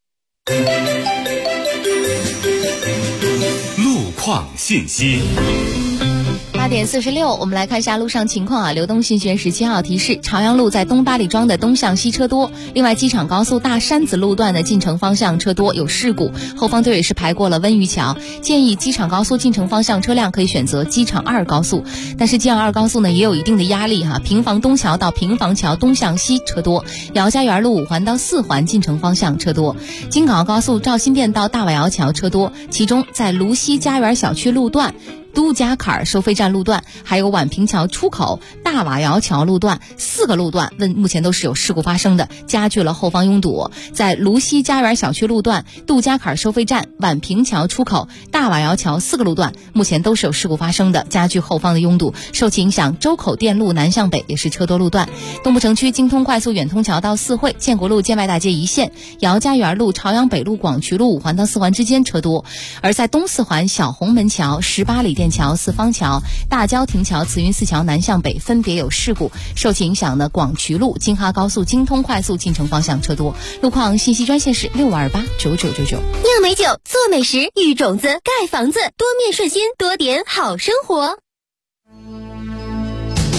路况信息。 8点46，我们来看一下路上情况啊。流动信息源17号提示，朝阳路在东八里庄的东向西车多，另外机场高速大山子路段的进城方向车多，有事故，后方队尾是排过了温榆桥，建议机场高速进城方向车辆可以选择机场2高速，但是机场2高速呢也有一定的压力哈。平房东桥到平房桥东向西车多，姚家园路5环到4环进城方向车多，京港澳高速赵新店到大瓦窑桥车多，其中在泸溪家园小区路段、都家坎收费站路段，还有宛平桥出口、大瓦窑桥路段4个路段目前都是有事故发生的，加剧了后方拥堵。在泸溪家园小区路段、杜家坎收费站、宛平桥出口、大瓦窑桥4个路段目前都是有事故发生的，加剧后方的拥堵。受其影响，周口店路南向北也是车多路段。东部城区京通快速远通桥到四惠、建国路建外大街一线、姚家园路朝阳北路广渠路5环到4环之间车多。而在东4环小红门桥、18里店桥、四方桥、大郊亭桥、慈云寺桥南向北分别有事故，受其影响呢，广渠路、京哈高速、京通快速进城方向车多。路况信息专线是65289999。 酿美酒，做美食，育种子，盖房子，多面顺心，多点好生活。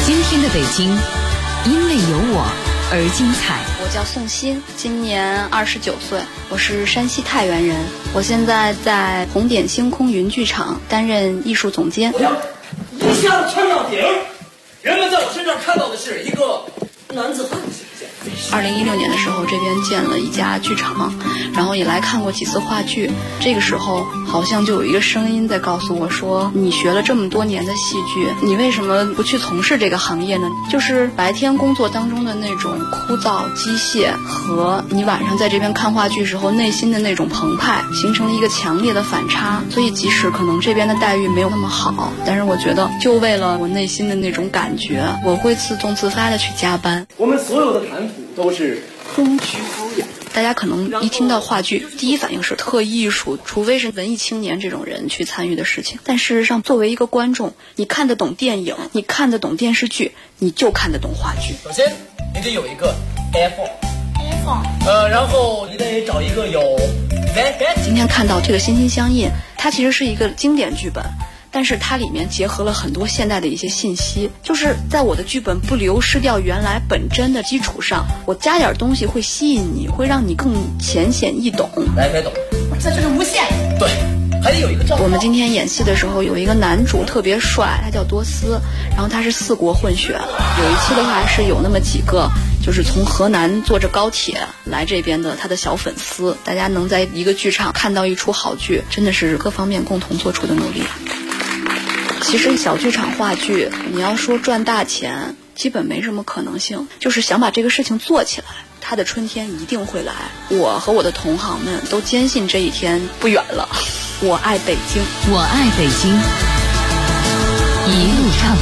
今天的北京，因为有我而精彩。 我叫宋鑫，今年29岁，我是山西太原人。我现在在红点星空云剧场担任艺术总监。 一下子穿上顶，人们在我身上看到的是一个男子汉的形象。 2016年的时候，这边建了一家剧场，然后也来看过几次话剧。这个时候，好像就有一个声音在告诉我说：“你学了这么多年的戏剧，你为什么不去从事这个行业呢？”就是白天工作当中的那种枯燥、机械，和你晚上在这边看话剧时候内心的那种澎湃，形成了一个强烈的反差。所以，即使可能这边的待遇没有那么好，但是我觉得，就为了我内心的那种感觉，我会自动自发的去加班。 我们所有的谈吐都是风趣高雅。 大家可能一听到话剧，第一反应是特艺术，除非是文艺青年这种人去参与的事情。但事实上，作为一个观众，你看得懂电影，你看得懂电视剧，你就看得懂话剧。 首先，你得有一个 iPhone，然后你得找一个有 iPad。 今天看到这个心心相印，它其实是一个经典剧本。但是它里面结合了很多现代的一些信息，就是在我的剧本不流失掉原来本真的基础上，我加点东西会吸引你，会让你更浅显易懂。 来，别懂，这就是无限。对，还得有一个照。 我们今天演戏的时候，有一个男主特别帅，他叫多斯，然后他是4国混血。有一期的话是有那么几个，就是从河南坐着高铁来这边的他的小粉丝。大家能在一个剧场看到一出好剧，真的是各方面共同做出的努力。其实小剧场话剧，你要说赚大钱，基本没什么可能性。就是想把这个事情做起来，它的春天一定会来。我和我的同行们都坚信这一天不远了。我爱北京， 我爱北京，一路畅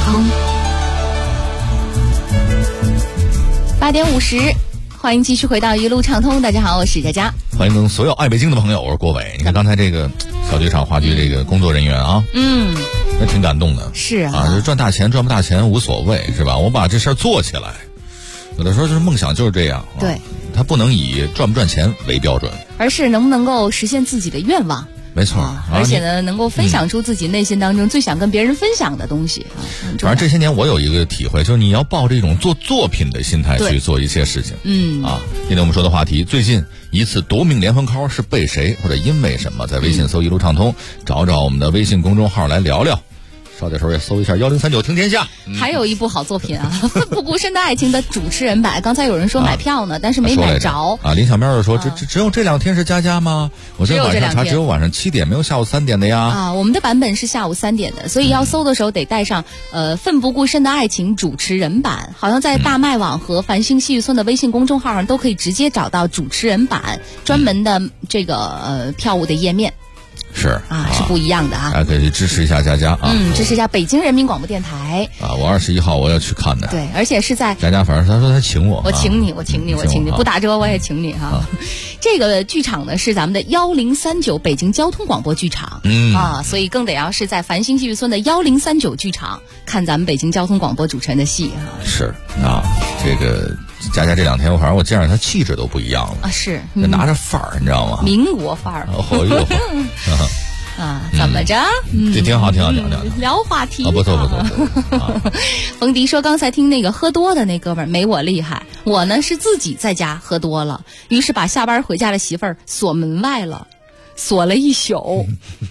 通。 8点50，欢迎继续回到一路畅通。大家好，我是佳佳。 欢迎所有爱北京的朋友，我是郭伟。你看刚才这个小剧场话剧这个工作人员啊，那挺感动的。 是啊，就赚大钱赚不大钱无所谓，是吧？我把这事儿做起来。有的时候就是梦想就是这样。 对， 他不能以赚不赚钱为标准， 而是能不能够实现自己的愿望。 没错， 而且呢，能够分享出自己内心当中最想跟别人分享的东西。 反正这些年我有一个体会，就是你要抱着一种做作品的心态去做一些事情。今天我们说的话题，最近一次夺命连环 call 是被谁或者因为什么？在微信搜一路畅通，找我们的微信公众号来聊聊。稍点时候也搜一下1039听天下。 还有一部好作品啊，奋不顾身的爱情的主持人版。刚才有人说买票呢，但是没买着啊。林小喵说只有这2天是佳佳吗？我在晚上查，只有晚上7点，没有下午3点的呀。 啊，我们的版本是下午3点的，所以要搜的时候得带上奋不顾身的爱情主持人版。好像在大麦网和繁星戏剧村的微信公众号上都可以直接找到主持人版专门的这个票务的页面。 是啊，是不一样的啊！ 大家可以去支持一下佳佳啊， 支持一下北京人民广播电台啊！我21号我要去看的， 对，而且是在佳佳，反正他说他请我， 我请你，不打折我也请你哈。这个剧场呢是咱们的1039北京交通广播剧场，所以更得要是在繁星戏剧村的1039剧场看咱们北京交通广播主持人的戏哈。 是啊，这个。佳佳这2天，反正我见着他气质都不一样了啊！是， 就拿着范儿，你知道吗？ 民国范儿。啊，怎么着？ 这挺好，挺好。 聊话题啊，不错。 冯迪说，刚才听那个喝多的那哥们儿没我厉害，我呢是自己在家喝多了，于是把下班回家的媳妇儿锁门外了。锁了一宿，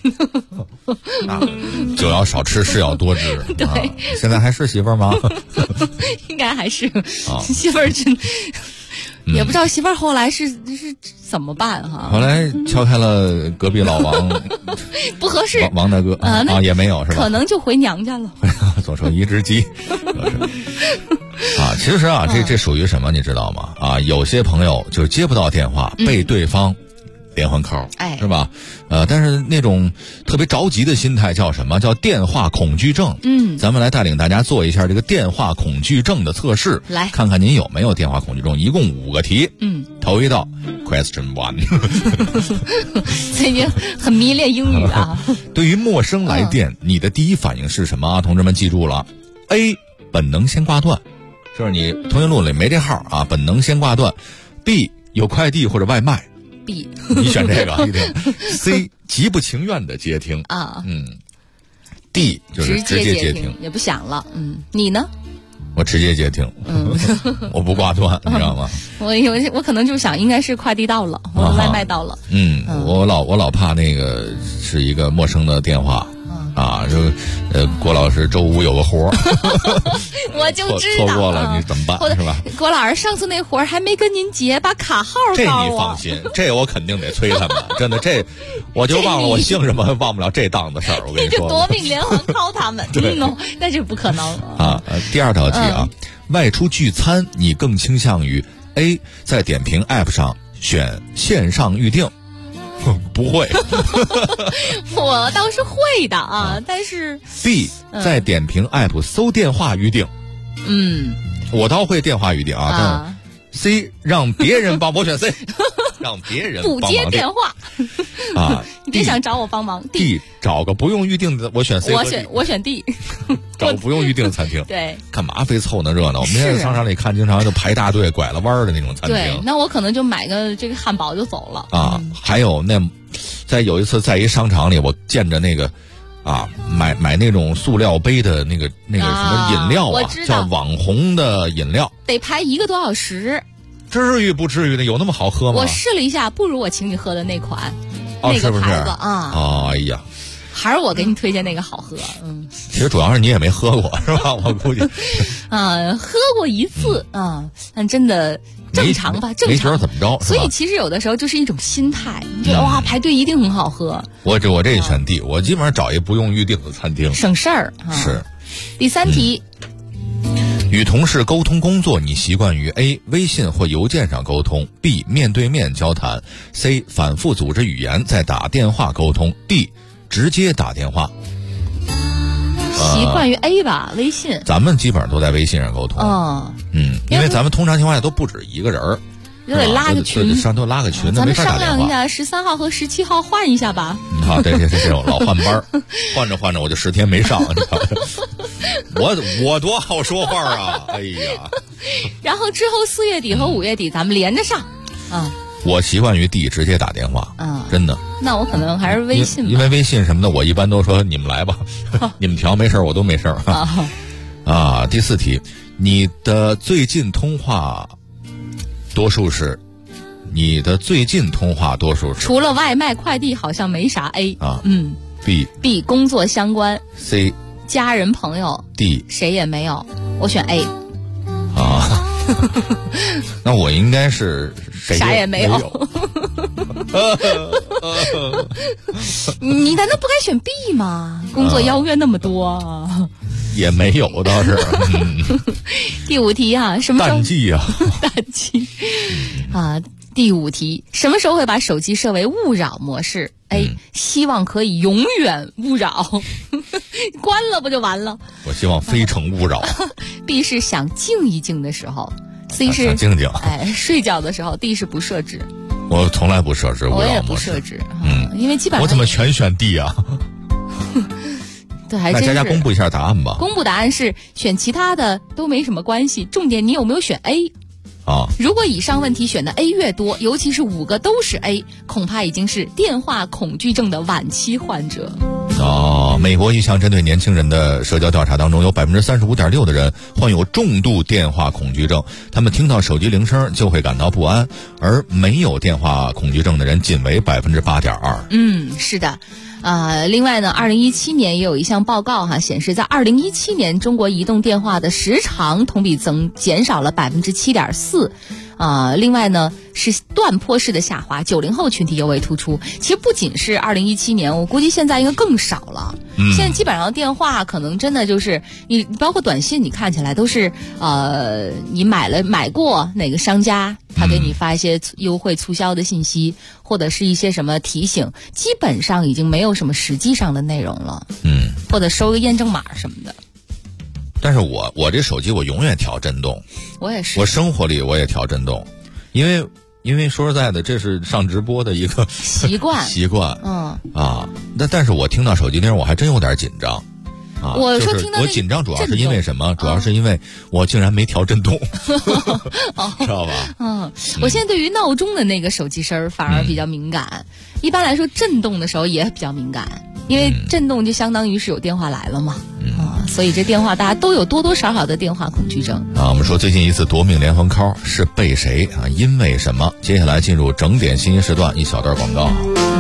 酒要少吃，事要多知。 对， 现在还是媳妇儿吗？ 应该还是媳妇儿，也不知道媳妇儿后来是怎么办哈。 后来敲开了隔壁老王， 不合适。 王大哥啊，也没有是吧？ 可能就回娘家了。 总说一只鸡。啊，其实啊，这属于什么你知道吗？啊，有些朋友就接不到电话，被对方连环 call，是吧？但是那种特别着急的心态叫什么？叫电话恐惧症。咱们来带领大家做一下这个电话恐惧症的测试， 来看看您有没有电话恐惧症。一共5个题。头一道 Question 1。 最近很迷恋英语啊。 对于陌生来电，你的第一反应是什么啊？同志们记住了 ，A 本能先挂断，就是你通讯录里没这号啊，本能先挂断。B 有快递或者外卖。 B， 你选这个。C 极不情愿的接听啊， D 就是直接接听， 也不想了。你呢？ 我直接接听，我不挂断，你知道吗？ 我可能就想应该是快递到了，我的外卖到了。 我老怕那个是一个陌生的电话。就郭老师周五有个活儿， 我就知道错过了你怎么办是吧？ 郭老师上次那活儿还没跟您结，把卡号告我。 这你放心，这我肯定得催他们，真的这我就忘了我姓什么，忘不了这档子事儿。我跟你说， 就夺命连环 call 他们，那就不可能啊。第二道题啊，外出聚餐，你更倾向于 A 在点评 App 上选线上预订。不会， 我倒是会的啊，但是 B 在点评 app 搜电话预订，我倒会电话预订啊，但 C 让别人帮我选 C， 让别人补接电话啊， 你别想找我帮忙。 D 找个不用预定的，我选 C， 我选 D， 找个不用预定的餐厅。 对， 干嘛非凑那热闹？我们现在商场里看，经常就排大队、拐了弯的那种餐厅。 对，那我可能就买个这个汉堡就走了啊。还有有一次在一商场里，我见着那个买那种塑料杯的那个什么饮料叫网红的饮料， 得排1个多小时。 至于不至于的？有那么好喝吗？ 我试了一下，不如我请你喝的那款， 那个牌子啊。 哎呀， 还是我给你推荐那个好喝。 其实主要是你也没喝过，是吧？我估计喝过一次但真的正常吧，正常。 没觉得怎么着， 所以其实有的时候就是一种心态，你觉得哇，排队一定很好喝。 我这选 D， 我基本上找一不用预定的餐厅， 省事儿。 是。 第3题。 与同事沟通工作，你习惯于 A 微信或邮件上沟通， B 面对面交谈， C 反复组织语言再打电话沟通， D 直接打电话。 习惯于 A 吧，微信。 咱们基本上都在微信上沟通。因为咱们通常情况下都不止一个人儿。 就得拉个群， 上头拉个群， 咱们商量一下13号和17号换一下吧。 好，对，这种老换班，换着我就10天没上，你知道吗？我多好说话啊！哎呀， 然后之后4月底和5月底咱们连着上我习惯于 D 直接打电话真的。 那我可能还是微信吧， 因为微信什么的，我一般都说你们来吧，你们调没事我都没事第4题，你的最近通话多数是除了外卖快递好像没啥 A B 工作相关 C 家人朋友 D 谁也没有，我选 A 那我应该是啥也没有你难道不该选 B 吗？工作邀约那么多也没有倒是第5题什么时候淡季淡季第5题，什么时候会把手机设为勿扰模式？ A 希望可以永远勿扰关了不就完了？ 我希望非诚勿扰 B 是想静一静的时候， C 是想静静睡觉的时候， D 是不设置。 我从来不设置勿扰模式， 我也不设置因为基本上我怎么全选 D 对，还真是。 那佳佳公布一下答案吧。 公布答案是选其他的都没什么关系，重点你有没有选 A如果以上问题选的 A 越多，尤其是5个都是 A， 恐怕已经是电话恐惧症的晚期患者。 美国一项针对年轻人的社交调查当中，有 35.6% 的人患有重度电话恐惧症，他们听到手机铃声就会感到不安，而没有电话恐惧症的人仅为 8.2%。 是的。另外呢，2017年也有一项报告显示，在2017年中国移动电话的时长同比减少了 7.4%。另外呢是断坡式的下滑，90后群体尤为突出。其实不仅是2017年，我估计现在应该更少了。现在基本上电话可能真的就是你包括短信，你看起来都是你买过哪个商家，他给你发一些优惠促销的信息，或者是一些什么提醒，基本上已经没有什么实际上的内容了。或者收个验证码什么的。 但是我这手机我永远调震动， 我也是， 我生活里我也调震动，因为说实在的，这是上直播的一个习惯。但是我听到手机铃我还真有点紧张我说听到我紧张主要是因为什么？主要是因为我竟然没调震动知道吧？ 我现在对于闹钟的那个手机声反而比较敏感，一般来说震动的时候也比较敏感，因为震动就相当于是有电话来了嘛。 所以这电话大家都有多多少少的电话恐惧症啊。我们说最近一次夺命连环 call 是被谁啊？因为什么？接下来进入整点信息时段，一小段广告。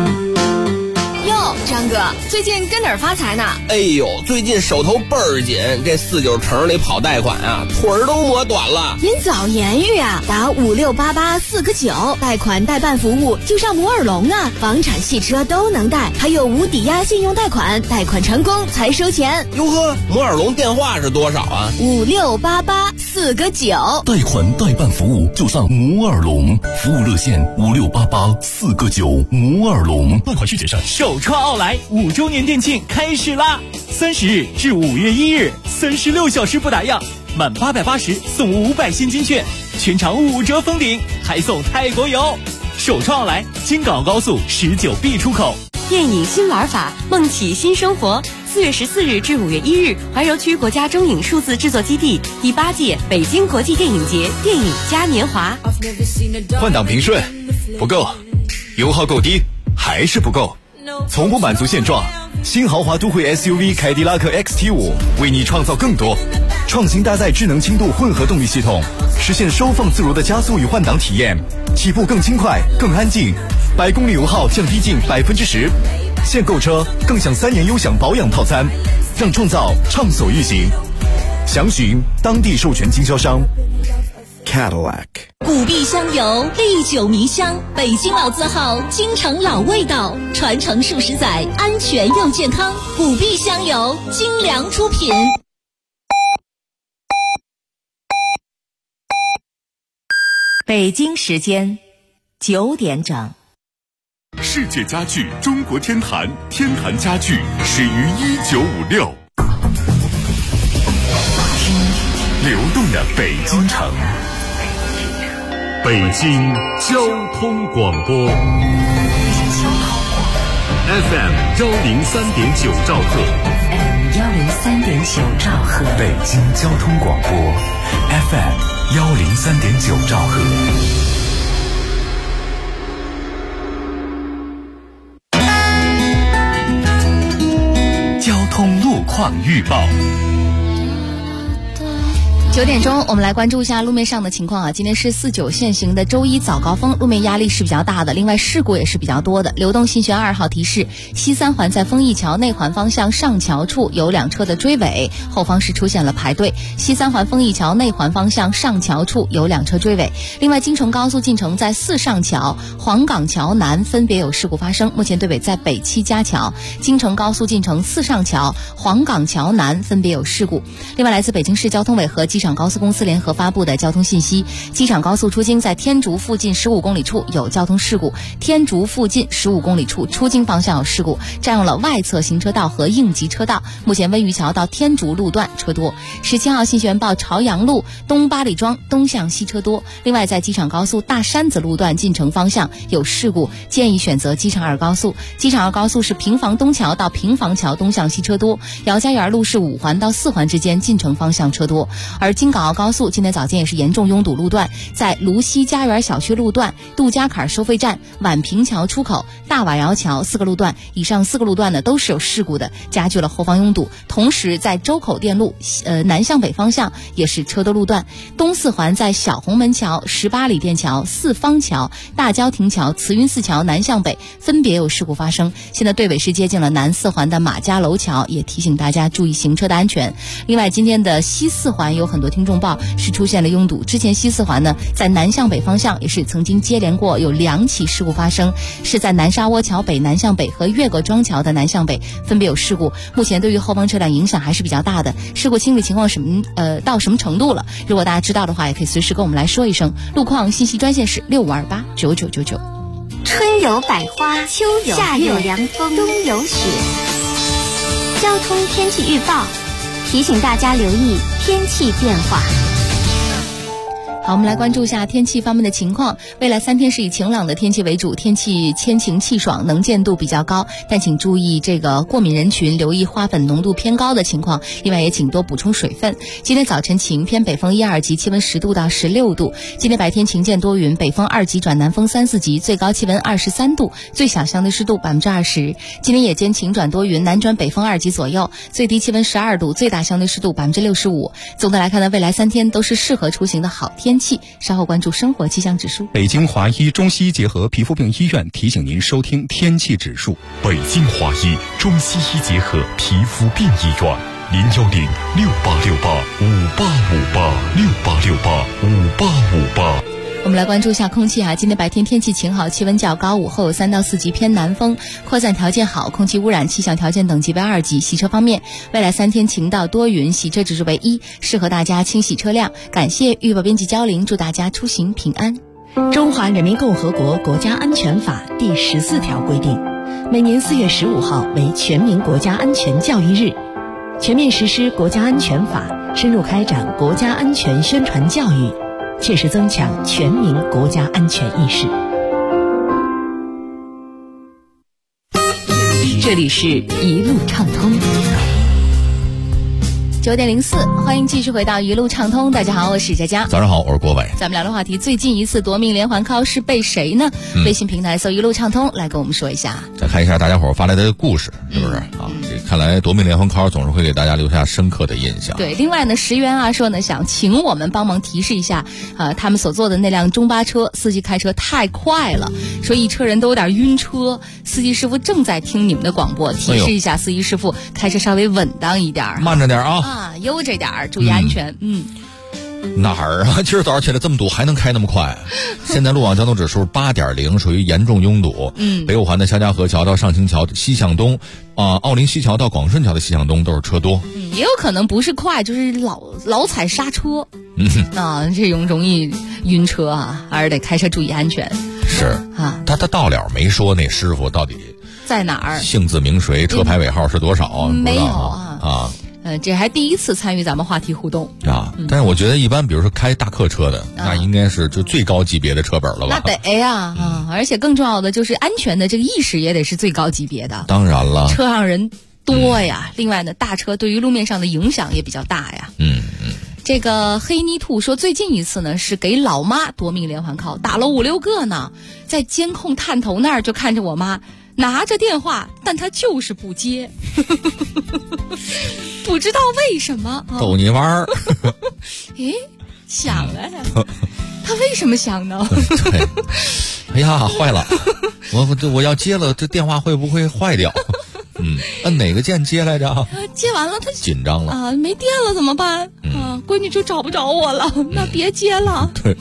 张哥，最近跟哪儿发财呢？ 哎呦，最近手头倍儿紧，这49城里跑贷款啊，腿儿都磨短了。 您早言语啊，打5688 4个9，贷款代办服务就上摩尔龙啊，房产、汽车都能贷，还有无抵押信用贷款，贷款成功才收钱。 哟呵，摩尔龙电话是多少啊 ？5688 4个9， 贷款代办服务就上摩尔龙，服务热线5688 4个9，摩尔龙，贷款需谨慎。 首创奥莱5周年店庆开始啦！30日至5月1日，36小时不打烊，满880送500现金券，全场5折封顶，还送泰国游。首创奥莱京港澳高速19B 出口。 电影新玩法，梦起新生活。4月14日至5月1日，怀柔区国家中影数字制作基地第8届北京国际电影节电影嘉年华。 换挡平顺不够，油耗够低还是不够，从不满足现状。新豪华都会 SUV 凯迪拉克 XT5 为你创造更多，创新搭载智能轻度混合动力系统，实现收放自如的加速与换挡体验，起步更轻快更安静，100公里油耗降低近10%。现购车更享3年优享保养套餐，让创造畅所欲行。详询当地授权经销商。 Cadillac 古碧香油，历久弥香，北京老字号，京城老味道，传承数十载，安全又健康。古碧香油，精良出品。 北京时间9点整。 世界家具中国天坛，天坛家具始于1956。流动的北京城，北京交通广播 FM 103.9兆赫， 103.9兆赫， 北京交通广播 FM 103.9兆赫。 交通路况预报。 9点钟，我们来关注一下路面上的情况啊。今天是49限行的周一早高峰，路面压力是比较大的，另外事故也是比较多的。流动信学2号提示，西三环在丰益桥内环方向上桥处有2车的追尾，后方是出现了排队。西三环丰益桥内环方向上桥处有2车追尾。另外，京承高速进城在4上桥、黄岗桥南分别有事故发生，目前队尾在北七家桥。京承高速进城4上桥、黄岗桥南分别有事故。另外，来自北京市交通委和机场高速公司联合发布的交通信息，机场高速出京在天竺附近15公里处有交通事故，天竺附近15公里处出京方向有事故，占用了外侧行车道和应急车道，目前温榆桥到天竺路段车多。17号信息源报朝阳路东八里庄东向西车多。另外，在机场高速大山子路段进城方向有事故，建议选择机场2高速。机场2高速是平房东桥到平房桥东向西车多，姚家园路是5环到4环之间进城方向车多。而京港澳高速今天早间也是严重拥堵路段，在泸溪家园小区路段、杜家坎收费站、宛平桥出口、大瓦窑桥4个路段，以上4个路段呢都是有事故的，加剧了后方拥堵。同时，在周口店路南向北方向也是车多路段，东4环在小红门桥、18里店桥、四方桥、大郊亭桥、慈云寺桥南向北分别有事故发生。现在队尾是接近了南4环的马家楼桥，也提醒大家注意行车的安全。另外，今天的西4环有很多听众报是出现了拥堵，之前西4环呢在南向北方向也是曾经接连过有2起事故发生，是在南沙窝桥北南向北和岳各庄桥的南向北分别有事故，目前对于后方车辆影响还是比较大的。事故清理情况到什么程度了？如果大家知道的话，也可以随时跟我们来说一声。路况信息专线是65289999。 春有百花，秋有夏有凉风，冬有雪。交通天气预报提醒大家留意天气变化。 好，我们来关注一下天气方面的情况。未来3天是以晴朗的天气为主，天气天晴气爽，能见度比较高，但请注意这个过敏人群留意花粉浓度偏高的情况，另外也请多补充水分。今天早晨晴，偏北风1、2级，气温10度到16度。今天白天晴间多云，北风2级转南风3、4级，最高气温23度，最小相对湿度20%。今天夜间晴转多云，南转北风2级左右，最低气温12度，最大相对湿度65%。总的来看呢，未来3天都是适合出行的好天气。稍后关注生活气象指数。 北京华医中西医结合皮肤病医院提醒您收听天气指数。 北京华医中西医结合皮肤病医院，0106868585858 我们来关注一下空气今天白天天气晴好，气温较高，午后有3到4级偏南风，扩散条件好，空气污染气象条件等级为2级。洗车方面，未来3天晴到多云，洗车指数为1，适合大家清洗车辆。感谢预报编辑焦玲，祝大家出行平安。 中华人民共和国国家安全法第14条规定，每年4月15号为全民国家安全教育日，全面实施国家安全法，深入开展国家安全宣传教育，切实增强全民国家安全意识。这里是一路畅通。 9点04，欢迎继续回到一路畅通。大家好，我是佳佳。 早上好，我是郭伟。 咱们聊的话题，最近一次夺命连环 call 是被谁呢？微信平台搜一路畅通来跟我们说一下。 再看一下大家伙发来的故事，是不是这看来夺命连环 call 总是会给大家留下深刻的印象。 对，另外呢，石原说呢，想请我们帮忙提示一下，他们所坐的那辆中巴车司机开车太快了，说一车人都有点晕车。司机师傅正在听你们的广播，提示一下司机师傅开车稍微稳当一点， 慢着点啊， 悠着点，注意安全。 哪儿啊？今儿早上起来这么堵，还能开那么快？现在路网交通指数8.0，属于严重拥堵。北五环的肖家河桥到上清桥西向东，奥林西桥到广顺桥的西向东都是车多。 也有可能不是快，就是老踩刹车。这种容易晕车还是得开车注意安全。 是他到了没说那师傅到底在哪儿， 姓字名谁，车牌尾号是多少？ 没有这还第一次参与咱们话题互动但是我觉得一般，比如说开大客车的，那应该是就最高级别的车本了吧？ 那得呀而且更重要的就是安全的这个意识也得是最高级别的。 当然了， 车上人多呀，另外呢，大车对于路面上的影响也比较大呀。这个黑泥兔说，最近一次呢是给老妈夺命连环 call， 打了5、6个呢，在监控探头那儿就看着我妈拿着电话，但她就是不接，不知道为什么。 逗你玩儿。 想了，他为什么想呢？ 对，哎呀，坏了，我要接了，这电话会不会坏掉？按哪个键接来着？ 接完了他紧张了没电了怎么办？闺女就找不着我了，那别接了。 对，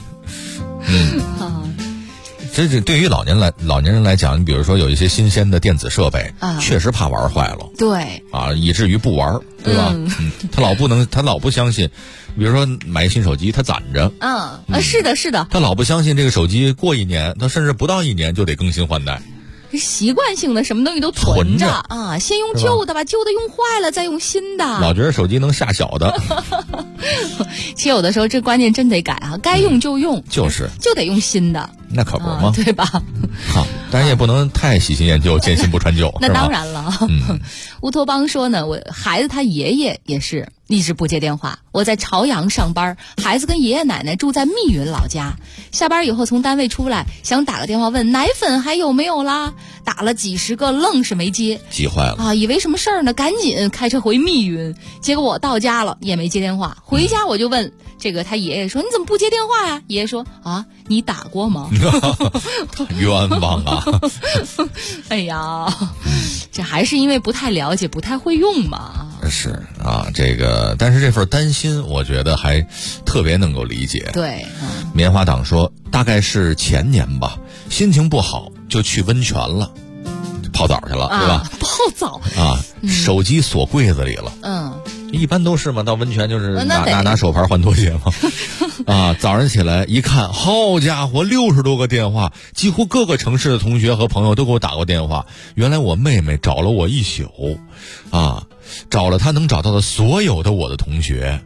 这对于老年人来讲，你比如说有一些新鲜的电子设备确实怕玩坏了。 对以至于不玩，对吧？他老不相信，比如说买新手机，他攒着。 是的。 他老不相信这个手机过1年，他甚至不到1年就得更新换代。 习惯性的什么东西都囤着先用旧的，把旧的用坏了再用新的。 老觉得手机能下小的。 其实有的时候这观念真得改该用就用，就得用新的。 那可不吗？ 对吧？ 当然也不能太喜新厌旧，见新不传旧。 那当然了。乌托邦说呢，我孩子他爷爷也是一直不接电话。我在朝阳上班，孩子跟爷爷奶奶住在密云老家。下班以后从单位出来，想打个电话问奶粉还有没有啦，打了几10个，愣是没接， 急坏了以为什么事儿呢，赶紧开车回密云。结果我到家了也没接电话，回家我就问这个他爷爷说，你怎么不接电话呀？爷爷说你打过吗？ 冤枉啊！ 哎呀，这还是因为不太了解，不太会用嘛。 是这个，但是这份担心，我觉得还特别能够理解。 对， 棉花党说，大概是前年吧，心情不好就去温泉了，泡澡去了，对吧？ 泡澡手机锁柜子里了。一般都是嘛，到温泉就是拿手牌换拖鞋嘛。早上起来一看，好家伙，60多个电话，几乎各个城市的同学和朋友都给我打过电话。原来我妹妹找了我一宿，找了她能找到的所有的我的同学，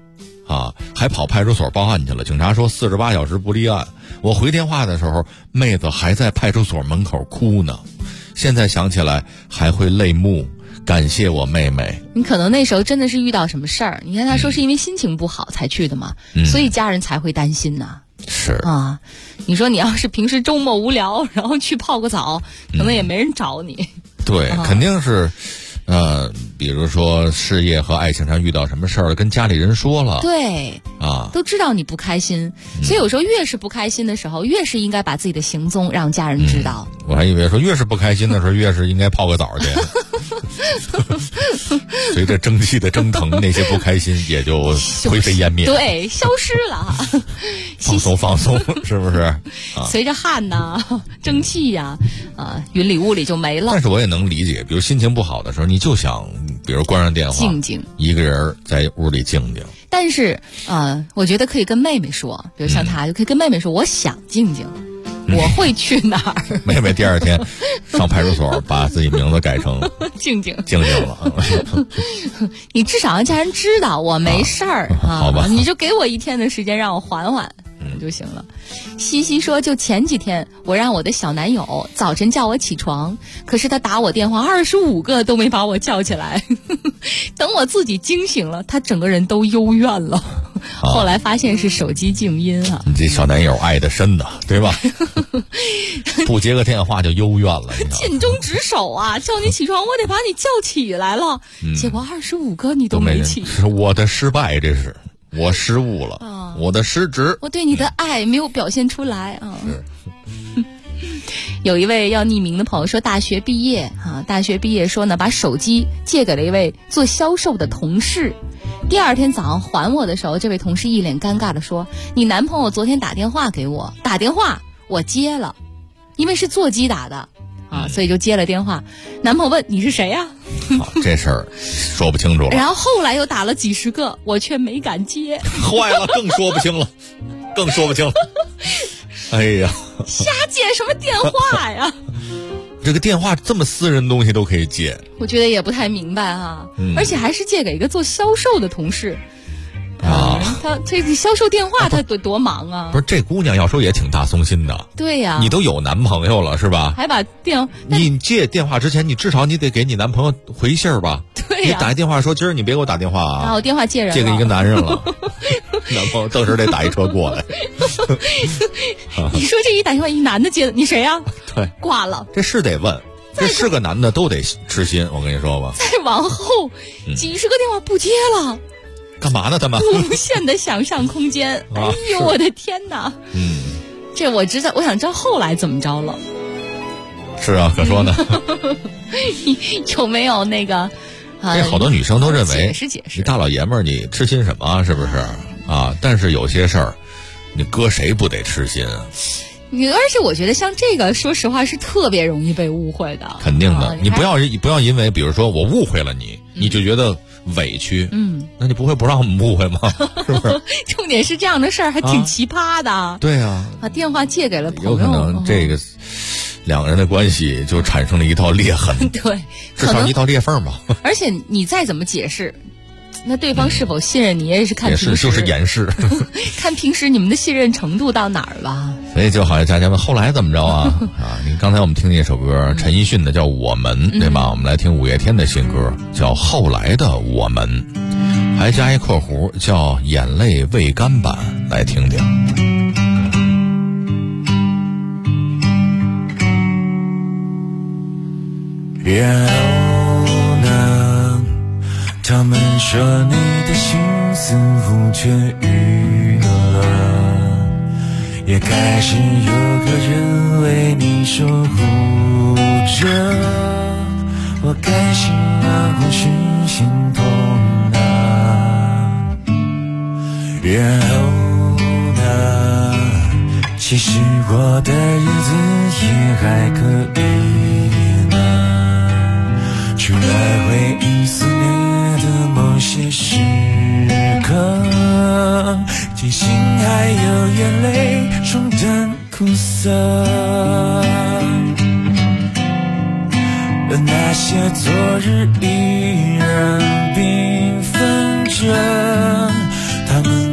啊，还跑派出所报案去了。警察说48小时不立案。我回电话的时候，妹子还在派出所门口哭呢，现在想起来还会泪目。感谢我妹妹。 你可能那时候真的是遇到什么事儿，你看他说是因为心情不好才去的嘛，所以家人才会担心呐。 是啊，你说你要是平时周末无聊，然后去泡个澡，可能也没人找你。 对，肯定是。比如说事业和爱情上遇到什么事儿，跟家里人说了， 对啊， 都知道你不开心，所以有时候越是不开心的时候，越是应该把自己的行踪让家人知道。 我还以为说越是不开心的时候，越是应该泡个澡去。随着蒸汽的蒸腾，那些不开心也就灰飞烟灭， 对，消失了。 放松，是不是？ 随着汗呐、蒸汽呀、云里雾里就没了。 但是我也能理解，比如心情不好的时候，你就想，比如关上电话， 静静， 一个人在屋里静静。 但是我觉得可以跟妹妹说，比如像她就可以跟妹妹说，我想静静。我会去哪儿？ 妹妹第二天上派出所，把自己名字改成静静了。 你至少让家人知道我没事儿好吧？ 你就给我1天的时间让我缓缓就行了。西西说，就前几天我让我的小男友早晨叫我起床，可是他打我电话25个都没把我叫起来。等我自己惊醒了，他整个人都幽怨了。后来发现是手机静音啊！ 你这小男友爱得深的，对吧？不接个电话就幽怨了， 尽忠职守啊！叫你起床，我得把你叫起来了。结果25个你都没起， 是我的失败，这是我失误了，我的失职， 我对你的爱没有表现出来啊。有一位要匿名的朋友说，大学毕业说呢，把手机借给了一位做销售的同事。第二天早上还我的时候，这位同事一脸尴尬的说，你男朋友昨天打电话给我，我接了，因为是座机打的所以就接了电话。男朋友问你是谁呀？ 这事儿说不清楚了。 然后后来又打了几十个，我却没敢接。 坏了，更说不清了。哎呀， 瞎接什么电话呀？ 这个电话这么私人东西都可以借， 我觉得也不太明白而且还是借给一个做销售的同事他这销售电话他多忙啊！ 不是，这姑娘要说也挺大松心的。 对呀， 你都有男朋友了是吧？ 还把你借电话之前，你至少你得给你男朋友回信儿吧？ 对呀， 你打一电话说今儿你别给我打电话啊！ 我电话借人了， 借给一个男人了，男朋友当时得打一车过来。 你说这一打电话一男的接的，你谁呀？ 对， 挂了。 这是得问，这是个男的都得痴心，我跟你说吧。 再往后几十个电话不接了。 干嘛呢？他们无限的想象空间，哎呦我的天哪！这我想知道后来怎么着了。 是啊，可说呢。 有没有那个？ 这好多女生都认为解释， 你大老爷们儿你痴心什么？是不是啊？但是有些事儿，你搁谁不得痴心啊？ 而且我觉得像这个，说实话是特别容易被误会的。 肯定的，你不要因为比如说我误会了你就觉得委屈，那你不会不让我们误会吗？是不是？ 重点是这样的事儿还挺奇葩的。 对啊， 把电话借给了朋友， 有可能这个两个人的关系就产生了一道裂痕， 对， 至少一道裂缝吧。 而且你再怎么解释，那对方是否信任你也是看平时， 就是掩饰， 看平时你们的信任程度到哪儿吧。 所以就好像佳佳问后来怎么着啊？你刚才我们听那首歌，陈奕迅的叫《我们》，对吧？我们来听五月天的新歌叫《后来的我们》，还加一括弧叫《眼泪未干版》，来听听。 然后呢？他们说你的心似乎痊愈了，也开始有个人为你守护着。我该心啊，或是心痛啊。然后呢？其实我的日子也还可以呢，除了回忆思念的某些时刻，庆幸还有眼泪冲淡苦涩，而那些昨日依然缤纷着，他们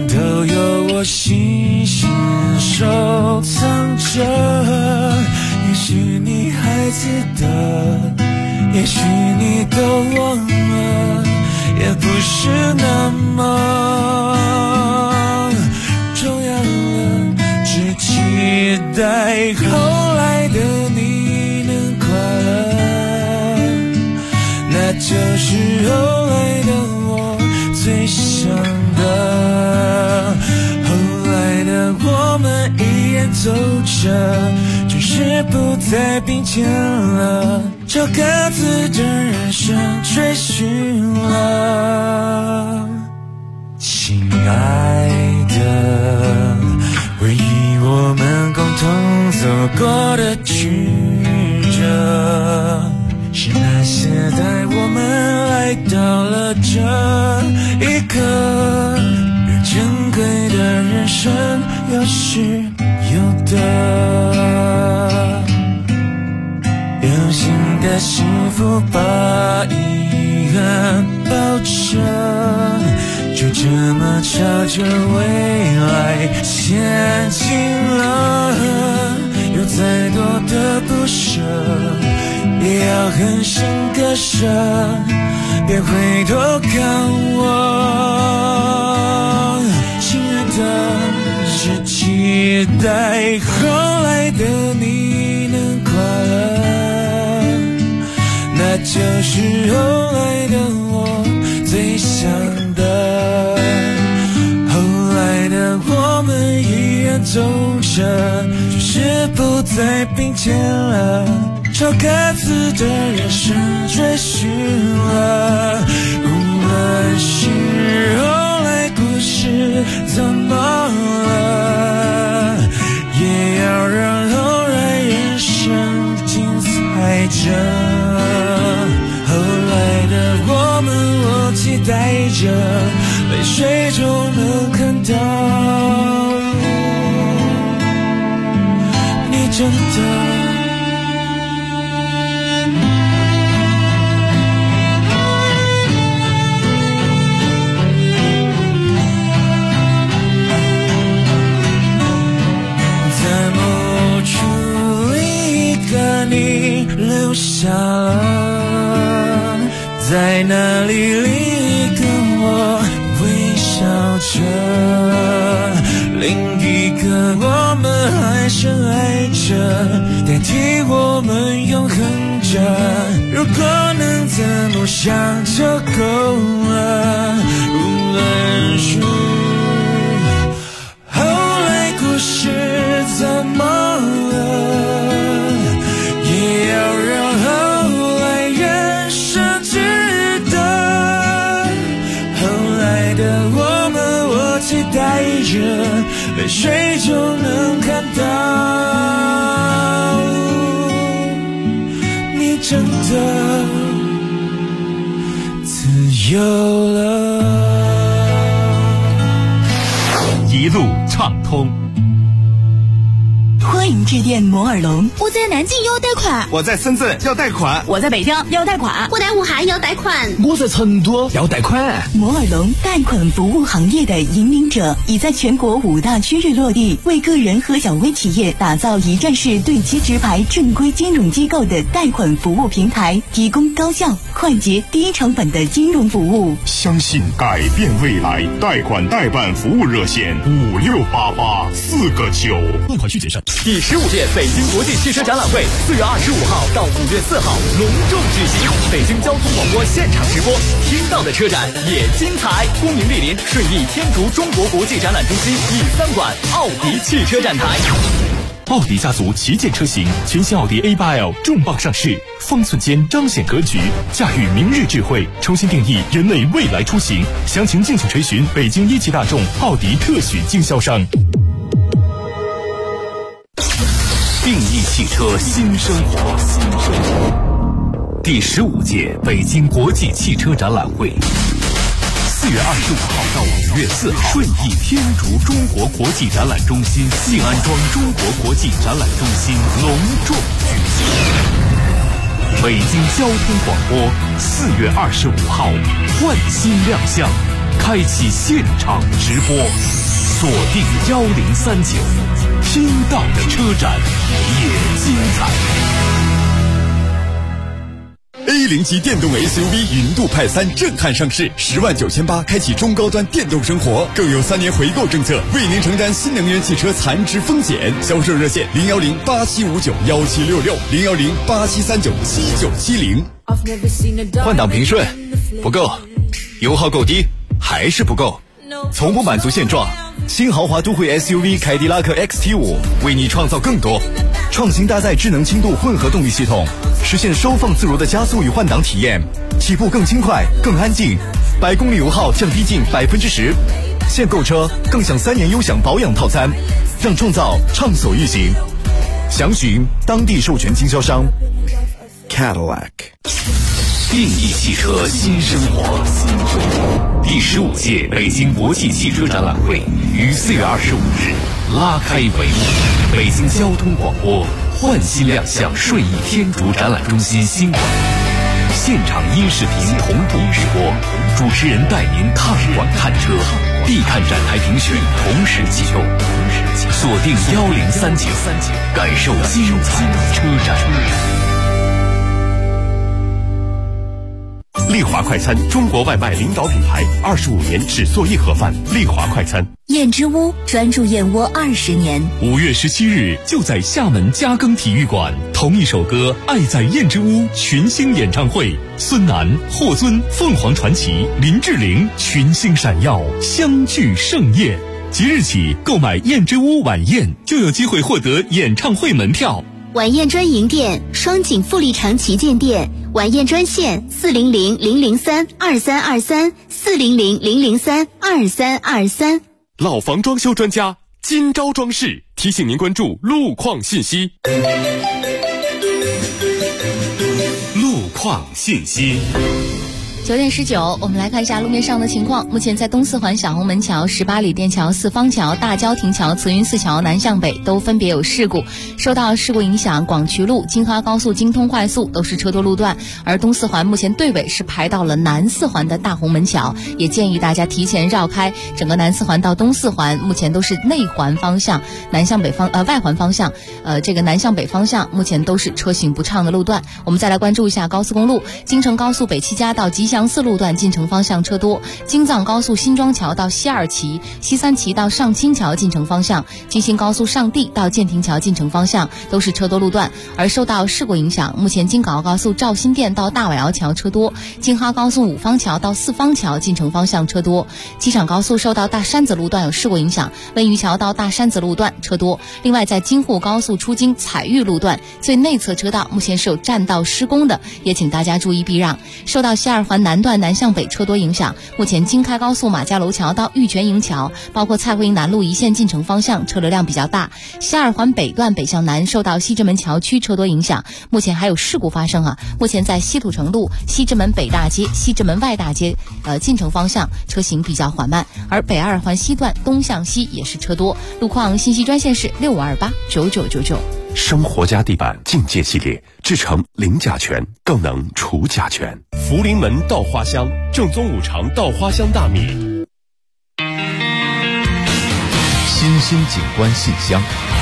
也许你都忘了，也不是那么重要了，只期待后来的你能快乐，那就是后来的我最想的。后来的我们依然走着，只是不再并肩了，朝各自的人生追寻了。亲爱的，回忆我们共同走过的曲折，是那些带我们来到了这一刻，而珍贵的人生有失有得，有新的幸福把遗憾抱着，就这么朝着未来前进了，有再多的不舍也要狠心割舍，别回头看我，亲爱的，只期待后来的你能快乐，那就是后来的我最想的。后来的我们依然走着，只是不再并肩了，朝各自的人生追寻了。无论是后来故事怎么了，也要让后来人生精彩着。后来的我们，我期待着，泪水中能看到你真的。你留下了，在那里你跟我微笑着，另一个我们还深爱着，代替我们永恒着。如果能这么想就够了，无论是后来故事怎么了，也要让后来人生值得。后来的我们，我期待着，泪水就能看到你真的自由了。 一路畅通。 欢迎致电摩尔龙。 我在南京要贷款， 我在深圳要贷款， 我在北京要贷款， 我在武汉要贷款， 我在成都要贷款。 摩尔龙贷款服务行业的引领者，已在全国5大区域落地，为个人和小微企业打造一站式对接直排正规金融机构的贷款服务平台，提供高效、快捷、低成本的金融服务。 相信改变未来，贷款代办服务热线5688，4个9。 贷款需谨慎。 第15届北京国际汽车展览会4月25号到5月4号隆重举行，北京交通广播现场直播，听到的车展也精彩。恭迎莅临顺义天竺中国国际展览中心E3馆奥迪汽车展台。 奥迪家族旗舰车型全新奥迪 A8L 重磅上市，方寸间彰显格局，驾驭明日智慧，重新定义人类未来出行。详情敬请垂询北京一汽大众奥迪特许经销商。 定义汽车新生活，第15届北京国际汽车展览会，4月25号到5月4号，顺义天竺中国国际展览中心、信安庄中国国际展览中心隆重举行。北京交通广播4月25号换新亮相，开启现场直播，锁定1039，听到的车展也精彩。 A0级电动 SUV 云度派3震撼上市，10.980万开启中高端电动生活，更有3年回购政策，为您承担新能源汽车残值风险。销售热线01087591766，01087397970。 换挡平顺不够，油耗够低还是不够，从不满足现状。新豪华都会 SUV 凯迪拉克 XT5 为你创造更多，创新搭载智能轻度混合动力系统，实现收放自如的加速与换挡体验，起步更轻快更安静，100公里油耗降低近10%。现购车更享3年优享保养套餐，让创造畅所欲行。详询当地授权经销商 Cadillac。 定义汽车新生活。第15届北京国际汽车展览会于4月25日拉开帷幕。北京交通广播焕新亮相顺义天竺展览中心新馆，现场音视频同步直播，主持人带您看馆看车，必看展台评选同时启动，锁定1039，感受精彩车展。 丽华快餐，中国外卖领导品牌，25年只做一盒饭。丽华快餐。 燕之屋专注燕窝20年。 5月17日就在厦门嘉庚体育馆，同一首歌《爱在燕之屋》群星演唱会，孙楠、霍尊、凤凰传奇、林志玲群星闪耀，相聚盛宴。即日起购买燕之屋晚宴，就有机会获得演唱会门票。 晚宴专营店：双井富力城旗舰店。晚宴专线：400-003-2323，400-003-2323。 老房装修专家金招装饰提醒您关注路况信息。 路况信息。 9点19，我们来看一下路面上的情况。目前在东四环小红门桥、18里店桥、四方桥、大郊亭桥、慈云寺桥南向北都分别有事故。受到事故影响，广渠路、京哈高速京通快速都是车多路段，而东四环目前队尾是排到了南四环的大红门桥，也建议大家提前绕开。整个南四环到东四环目前都是内环方向，南向北方外环方向，这个南向北方向目前都是车行不畅的路段。我们再来关注一下高速公路，京承高速北七家到吉祥寺路段进城方向车多，京藏高速新庄桥到西二旗、西三旗到上清桥进城方向，京新高速上地到建亭桥进城方向都是车多路段。而受到事故影响，目前京港澳高速肇兴店到大尾窑桥车多，京哈高速五方桥到四方桥进城方向车多。机场高速受到大山子路段有事故影响，温榆桥到大山子路段车多。另外在京沪高速出京彩玉路段最内侧车道目前是有占道施工的，也请大家注意避让。受到西二环南段南向北车多影响，目前京开高速马家楼桥到玉泉营桥，包括蔡慧营南路一线进城方向车流量比较大。西二环北段北向南受到西直门桥区车多影响，目前还有事故发生啊。目前在西土城路、西直门北大街、西直门外大街进城方向车行比较缓慢，而北二环西段东向西也是车多。路况信息专线是65289999。 生活家地板境界系列，制成零甲醛，更能除甲醛。福临门稻花香，正宗五常稻花香大米。 新兴景观信箱。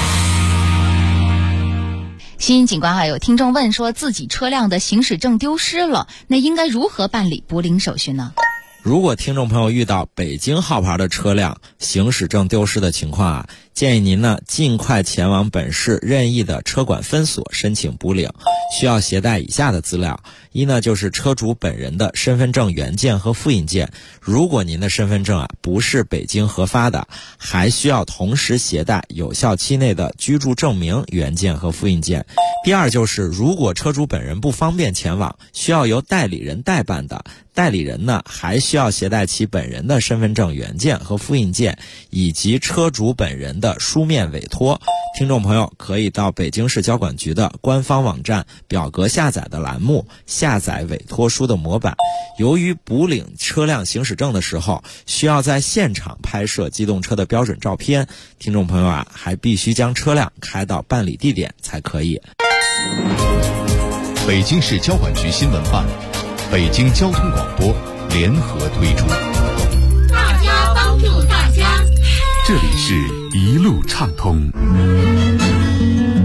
新兴景观还有听众问说，自己车辆的行驶证丢失了，那应该如何办理补领手续呢？ 如果听众朋友遇到北京号牌的车辆行驶证丢失的情况啊，建议您呢尽快前往本市任意的车管分所申请补领。需要携带以下的资料：一呢就是车主本人的身份证原件和复印件，如果您的身份证啊不是北京核发的，还需要同时携带有效期内的居住证明原件和复印件。第二就是如果车主本人不方便前往，需要由代理人代办的，代理人呢还需要携带其本人的身份证原件和复印件，以及车主本人的书面委托。听众朋友可以到北京市交管局的官方网站表格下载的栏目下载委托书的模板。由于补领车辆行驶证的时候需要在现场拍摄机动车的标准照片，听众朋友啊还必须将车辆开到办理地点才可以。 北京市交管局新闻办、北京交通广播联合推出。 大家帮助大家， 这里是一路畅通。 9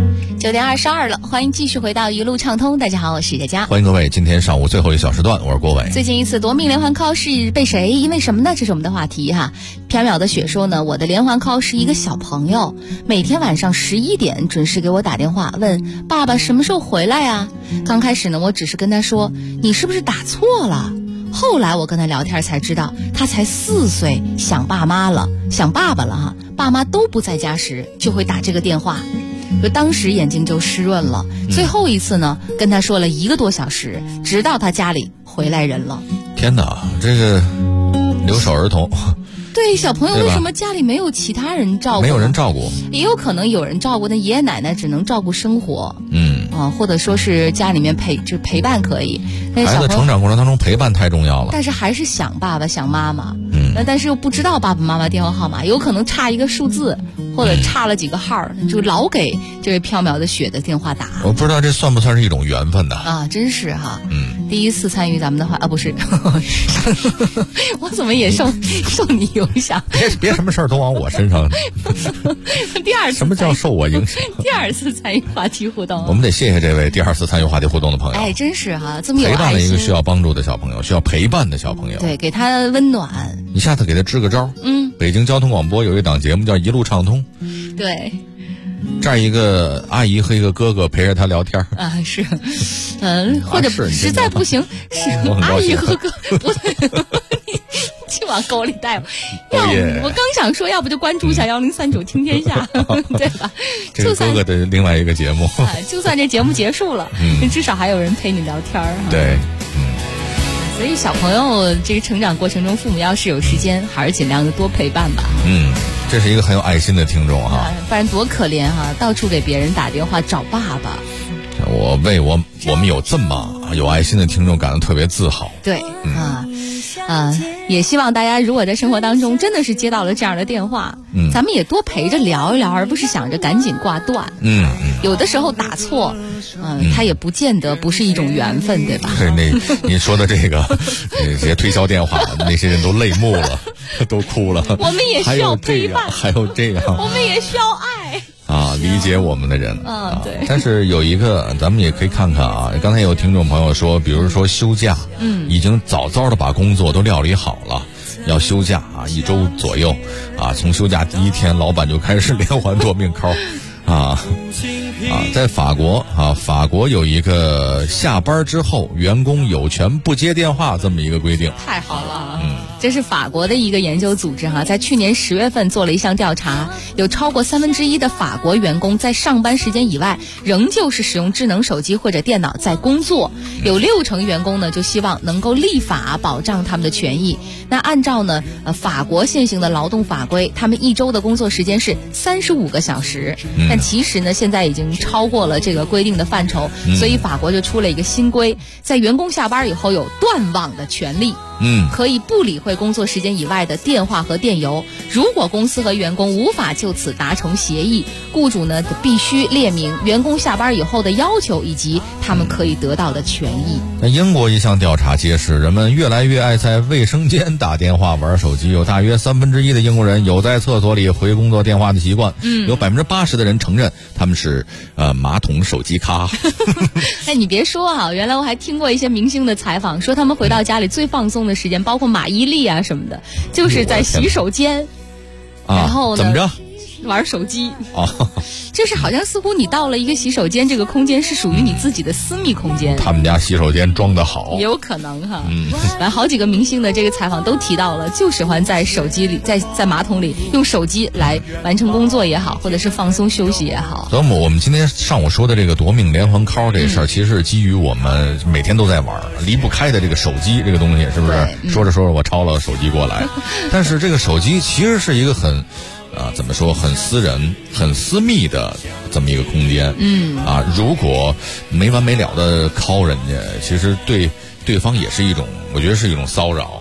9点22了，欢迎继续回到一路畅通。大家好，我是佳佳。 欢迎各位，今天上午最后一小时段，我是郭伟。 最近一次夺命连环 call 是被谁？因为什么呢？这是我们的话题哈。缥缈的雪说呢，我的连环 call 是一个小朋友，每天晚上11点准时给我打电话，问爸爸什么时候回来呀？刚开始呢，我只是跟他说你是不是打错了？后来我跟他聊天才知道，他才4岁，想爸妈了，想爸爸了哈。爸妈都不在家时就会打这个电话，就当时眼睛就湿润了。最后一次呢，跟他说了1个多小时，直到他家里回来人了。 天哪，这个留守儿童。 对，小朋友为什么家里没有其他人照顾？ 没有人照顾， 也有可能有人照顾，那爷爷奶奶只能照顾生活。或者说是家里面陪伴可以。 孩子成长过程当中陪伴太重要了， 但是还是想爸爸想妈妈。但是又不知道爸爸妈妈电话号码，有可能差一个数字，或者差了几个号，就老给这位缥缈的雪的电话打。 我不知道这算不算是一种缘分呢？ 啊，真是哈。第一次参与咱们的话不是，我怎么也受你影响？ 别什么事儿都往我身上。 第二次什么叫受我影响？ 第2次参与话题互动， 我们得谢谢这位第2次参与话题互动的朋友。 哎，真是哈，这么有爱心， 陪伴了一个需要帮助的小朋友，需要陪伴的小朋友。 对，给他温暖。 你下次给他支个招。北京交通广播有一档节目叫《一路畅通》。 对。 这儿一个阿姨和一个哥哥陪着他聊天啊，是，或者实在不行，是阿姨和哥，不对，就往沟里带。我刚想说，要不就关注一下1039听天下，对吧？ 这是哥哥的另外一个节目。 就算这节目结束了，至少还有人陪你聊天。 对， 所以小朋友这个成长过程中，父母要是有时间，还是尽量的多陪伴吧。 这是一个很有爱心的听众哈， 不然多可怜哈，到处给别人打电话找爸爸。 我为我们有这么有爱心的听众感到特别自豪。 对，也希望大家如果在生活当中真的是接到了这样的电话，咱们也多陪着聊一聊，而不是想着赶紧挂断。有的时候打错，它也不见得不是一种缘分，对吧？ 对，你说的这个这些推销电话，那些人都泪目了，都哭了。 我们也需要陪伴， 还有这样， 我们也需要爱。 理解我们的人。 对。 但是有一个，咱们也可以看看啊。刚才有听众朋友说，比如说休假，已经早早的把工作都料理好了，要休假1周左右从休假第1天，老板就开始连环夺命 call。在法国有一个下班之后员工有权不接电话这么一个规定。 太好了。这是法国的一个研究组织在去年10月份做了一项调查，有超过1/3的法国员工在上班时间以外仍旧是使用智能手机或者电脑在工作，有60%员工呢就希望能够立法保障他们的权益。那按照呢法国现行的劳动法规，他们1周的工作时间是35个小时，但其实呢现在已经超过了这个规定的范畴，所以法国就出了一个新规，在员工下班以后有断网的权利。可以不理会工作时间以外的电话和电邮。如果公司和员工无法就此达成协议，雇主呢必须列明员工下班以后的要求以及他们可以得到的权益。 那英国一项调查揭示，人们越来越爱在卫生间打电话玩手机，有大约1/3的英国人有在厕所里回工作电话的习惯。有80%的人承认他们是马桶手机咖。 哎，你别说原来我还听过一些明星的采访，说他们回到家里最放松的时间，包括马伊琍什么的，就是在洗手间，然后呢怎么着玩手机。就是好像似乎你到了一个洗手间，这个空间是属于你自己的私密空间。 他们家洗手间装得好， 有可能反正好几个明星的这个采访都提到了，就喜欢在手机里在马桶里用手机来完成工作也好，或者是放松休息也好。 所以我们今天上午说的这个夺命连环 call 这事儿，其实是基于我们每天都在玩离不开的这个手机这个东西，是不是？说着说着我抄了手机过来，但是这个手机其实是一个很怎么说，很私人很私密的这么一个空间。如果没完没了的 call 人家，其实对方也是一种，我觉得是一种骚扰。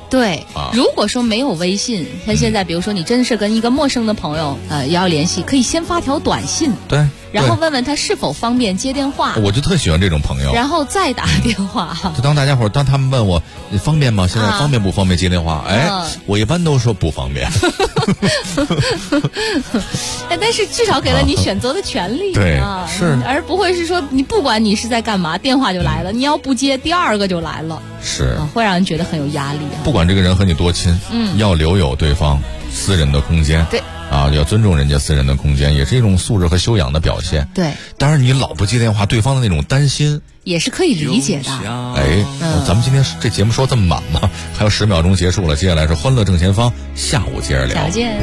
对，如果说没有微信，像现在比如说你真是跟一个陌生的朋友要联系，可以先发条短信， 对， 然后问问他是否方便接电话。 我就特喜欢这种朋友， 然后再打电话。 就当大家伙当他们问我你方便吗？现在方便不方便接电话？我一般都说不方便。 但是至少给了你选择的权利， 对，是， 而不会是说你不管你是在干嘛，电话就来了，你要不接，第二个就来了， 是， 会让人觉得很有压力。 不管这个人和你多亲，要留有对方私人的空间， 对， 要尊重人家私人的空间，也是一种素质和修养的表现。 对， 当然你老不接电话，对方的那种担心也是可以理解的。 咱们今天这节目说这么满吗？还有10秒钟结束了，接下来是欢乐正前方，下午接着聊。 再见。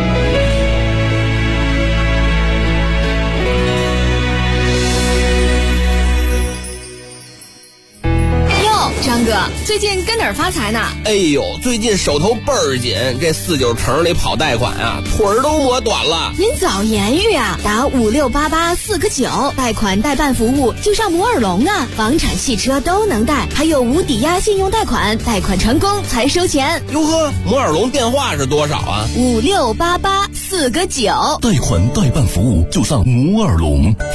张哥，最近跟哪儿发财呢？ 哎呦，最近手头倍儿紧，这49城里跑贷款啊，腿儿都磨短了。 您早言语啊，打5688-4个9，贷款代办服务就上摩尔龙啊，房产、汽车都能贷，还有无抵押信用贷款，贷款成功才收钱。 哟呵，摩尔龙电话是多少啊 ？5688-4个9， 贷款代办服务就上摩尔龙。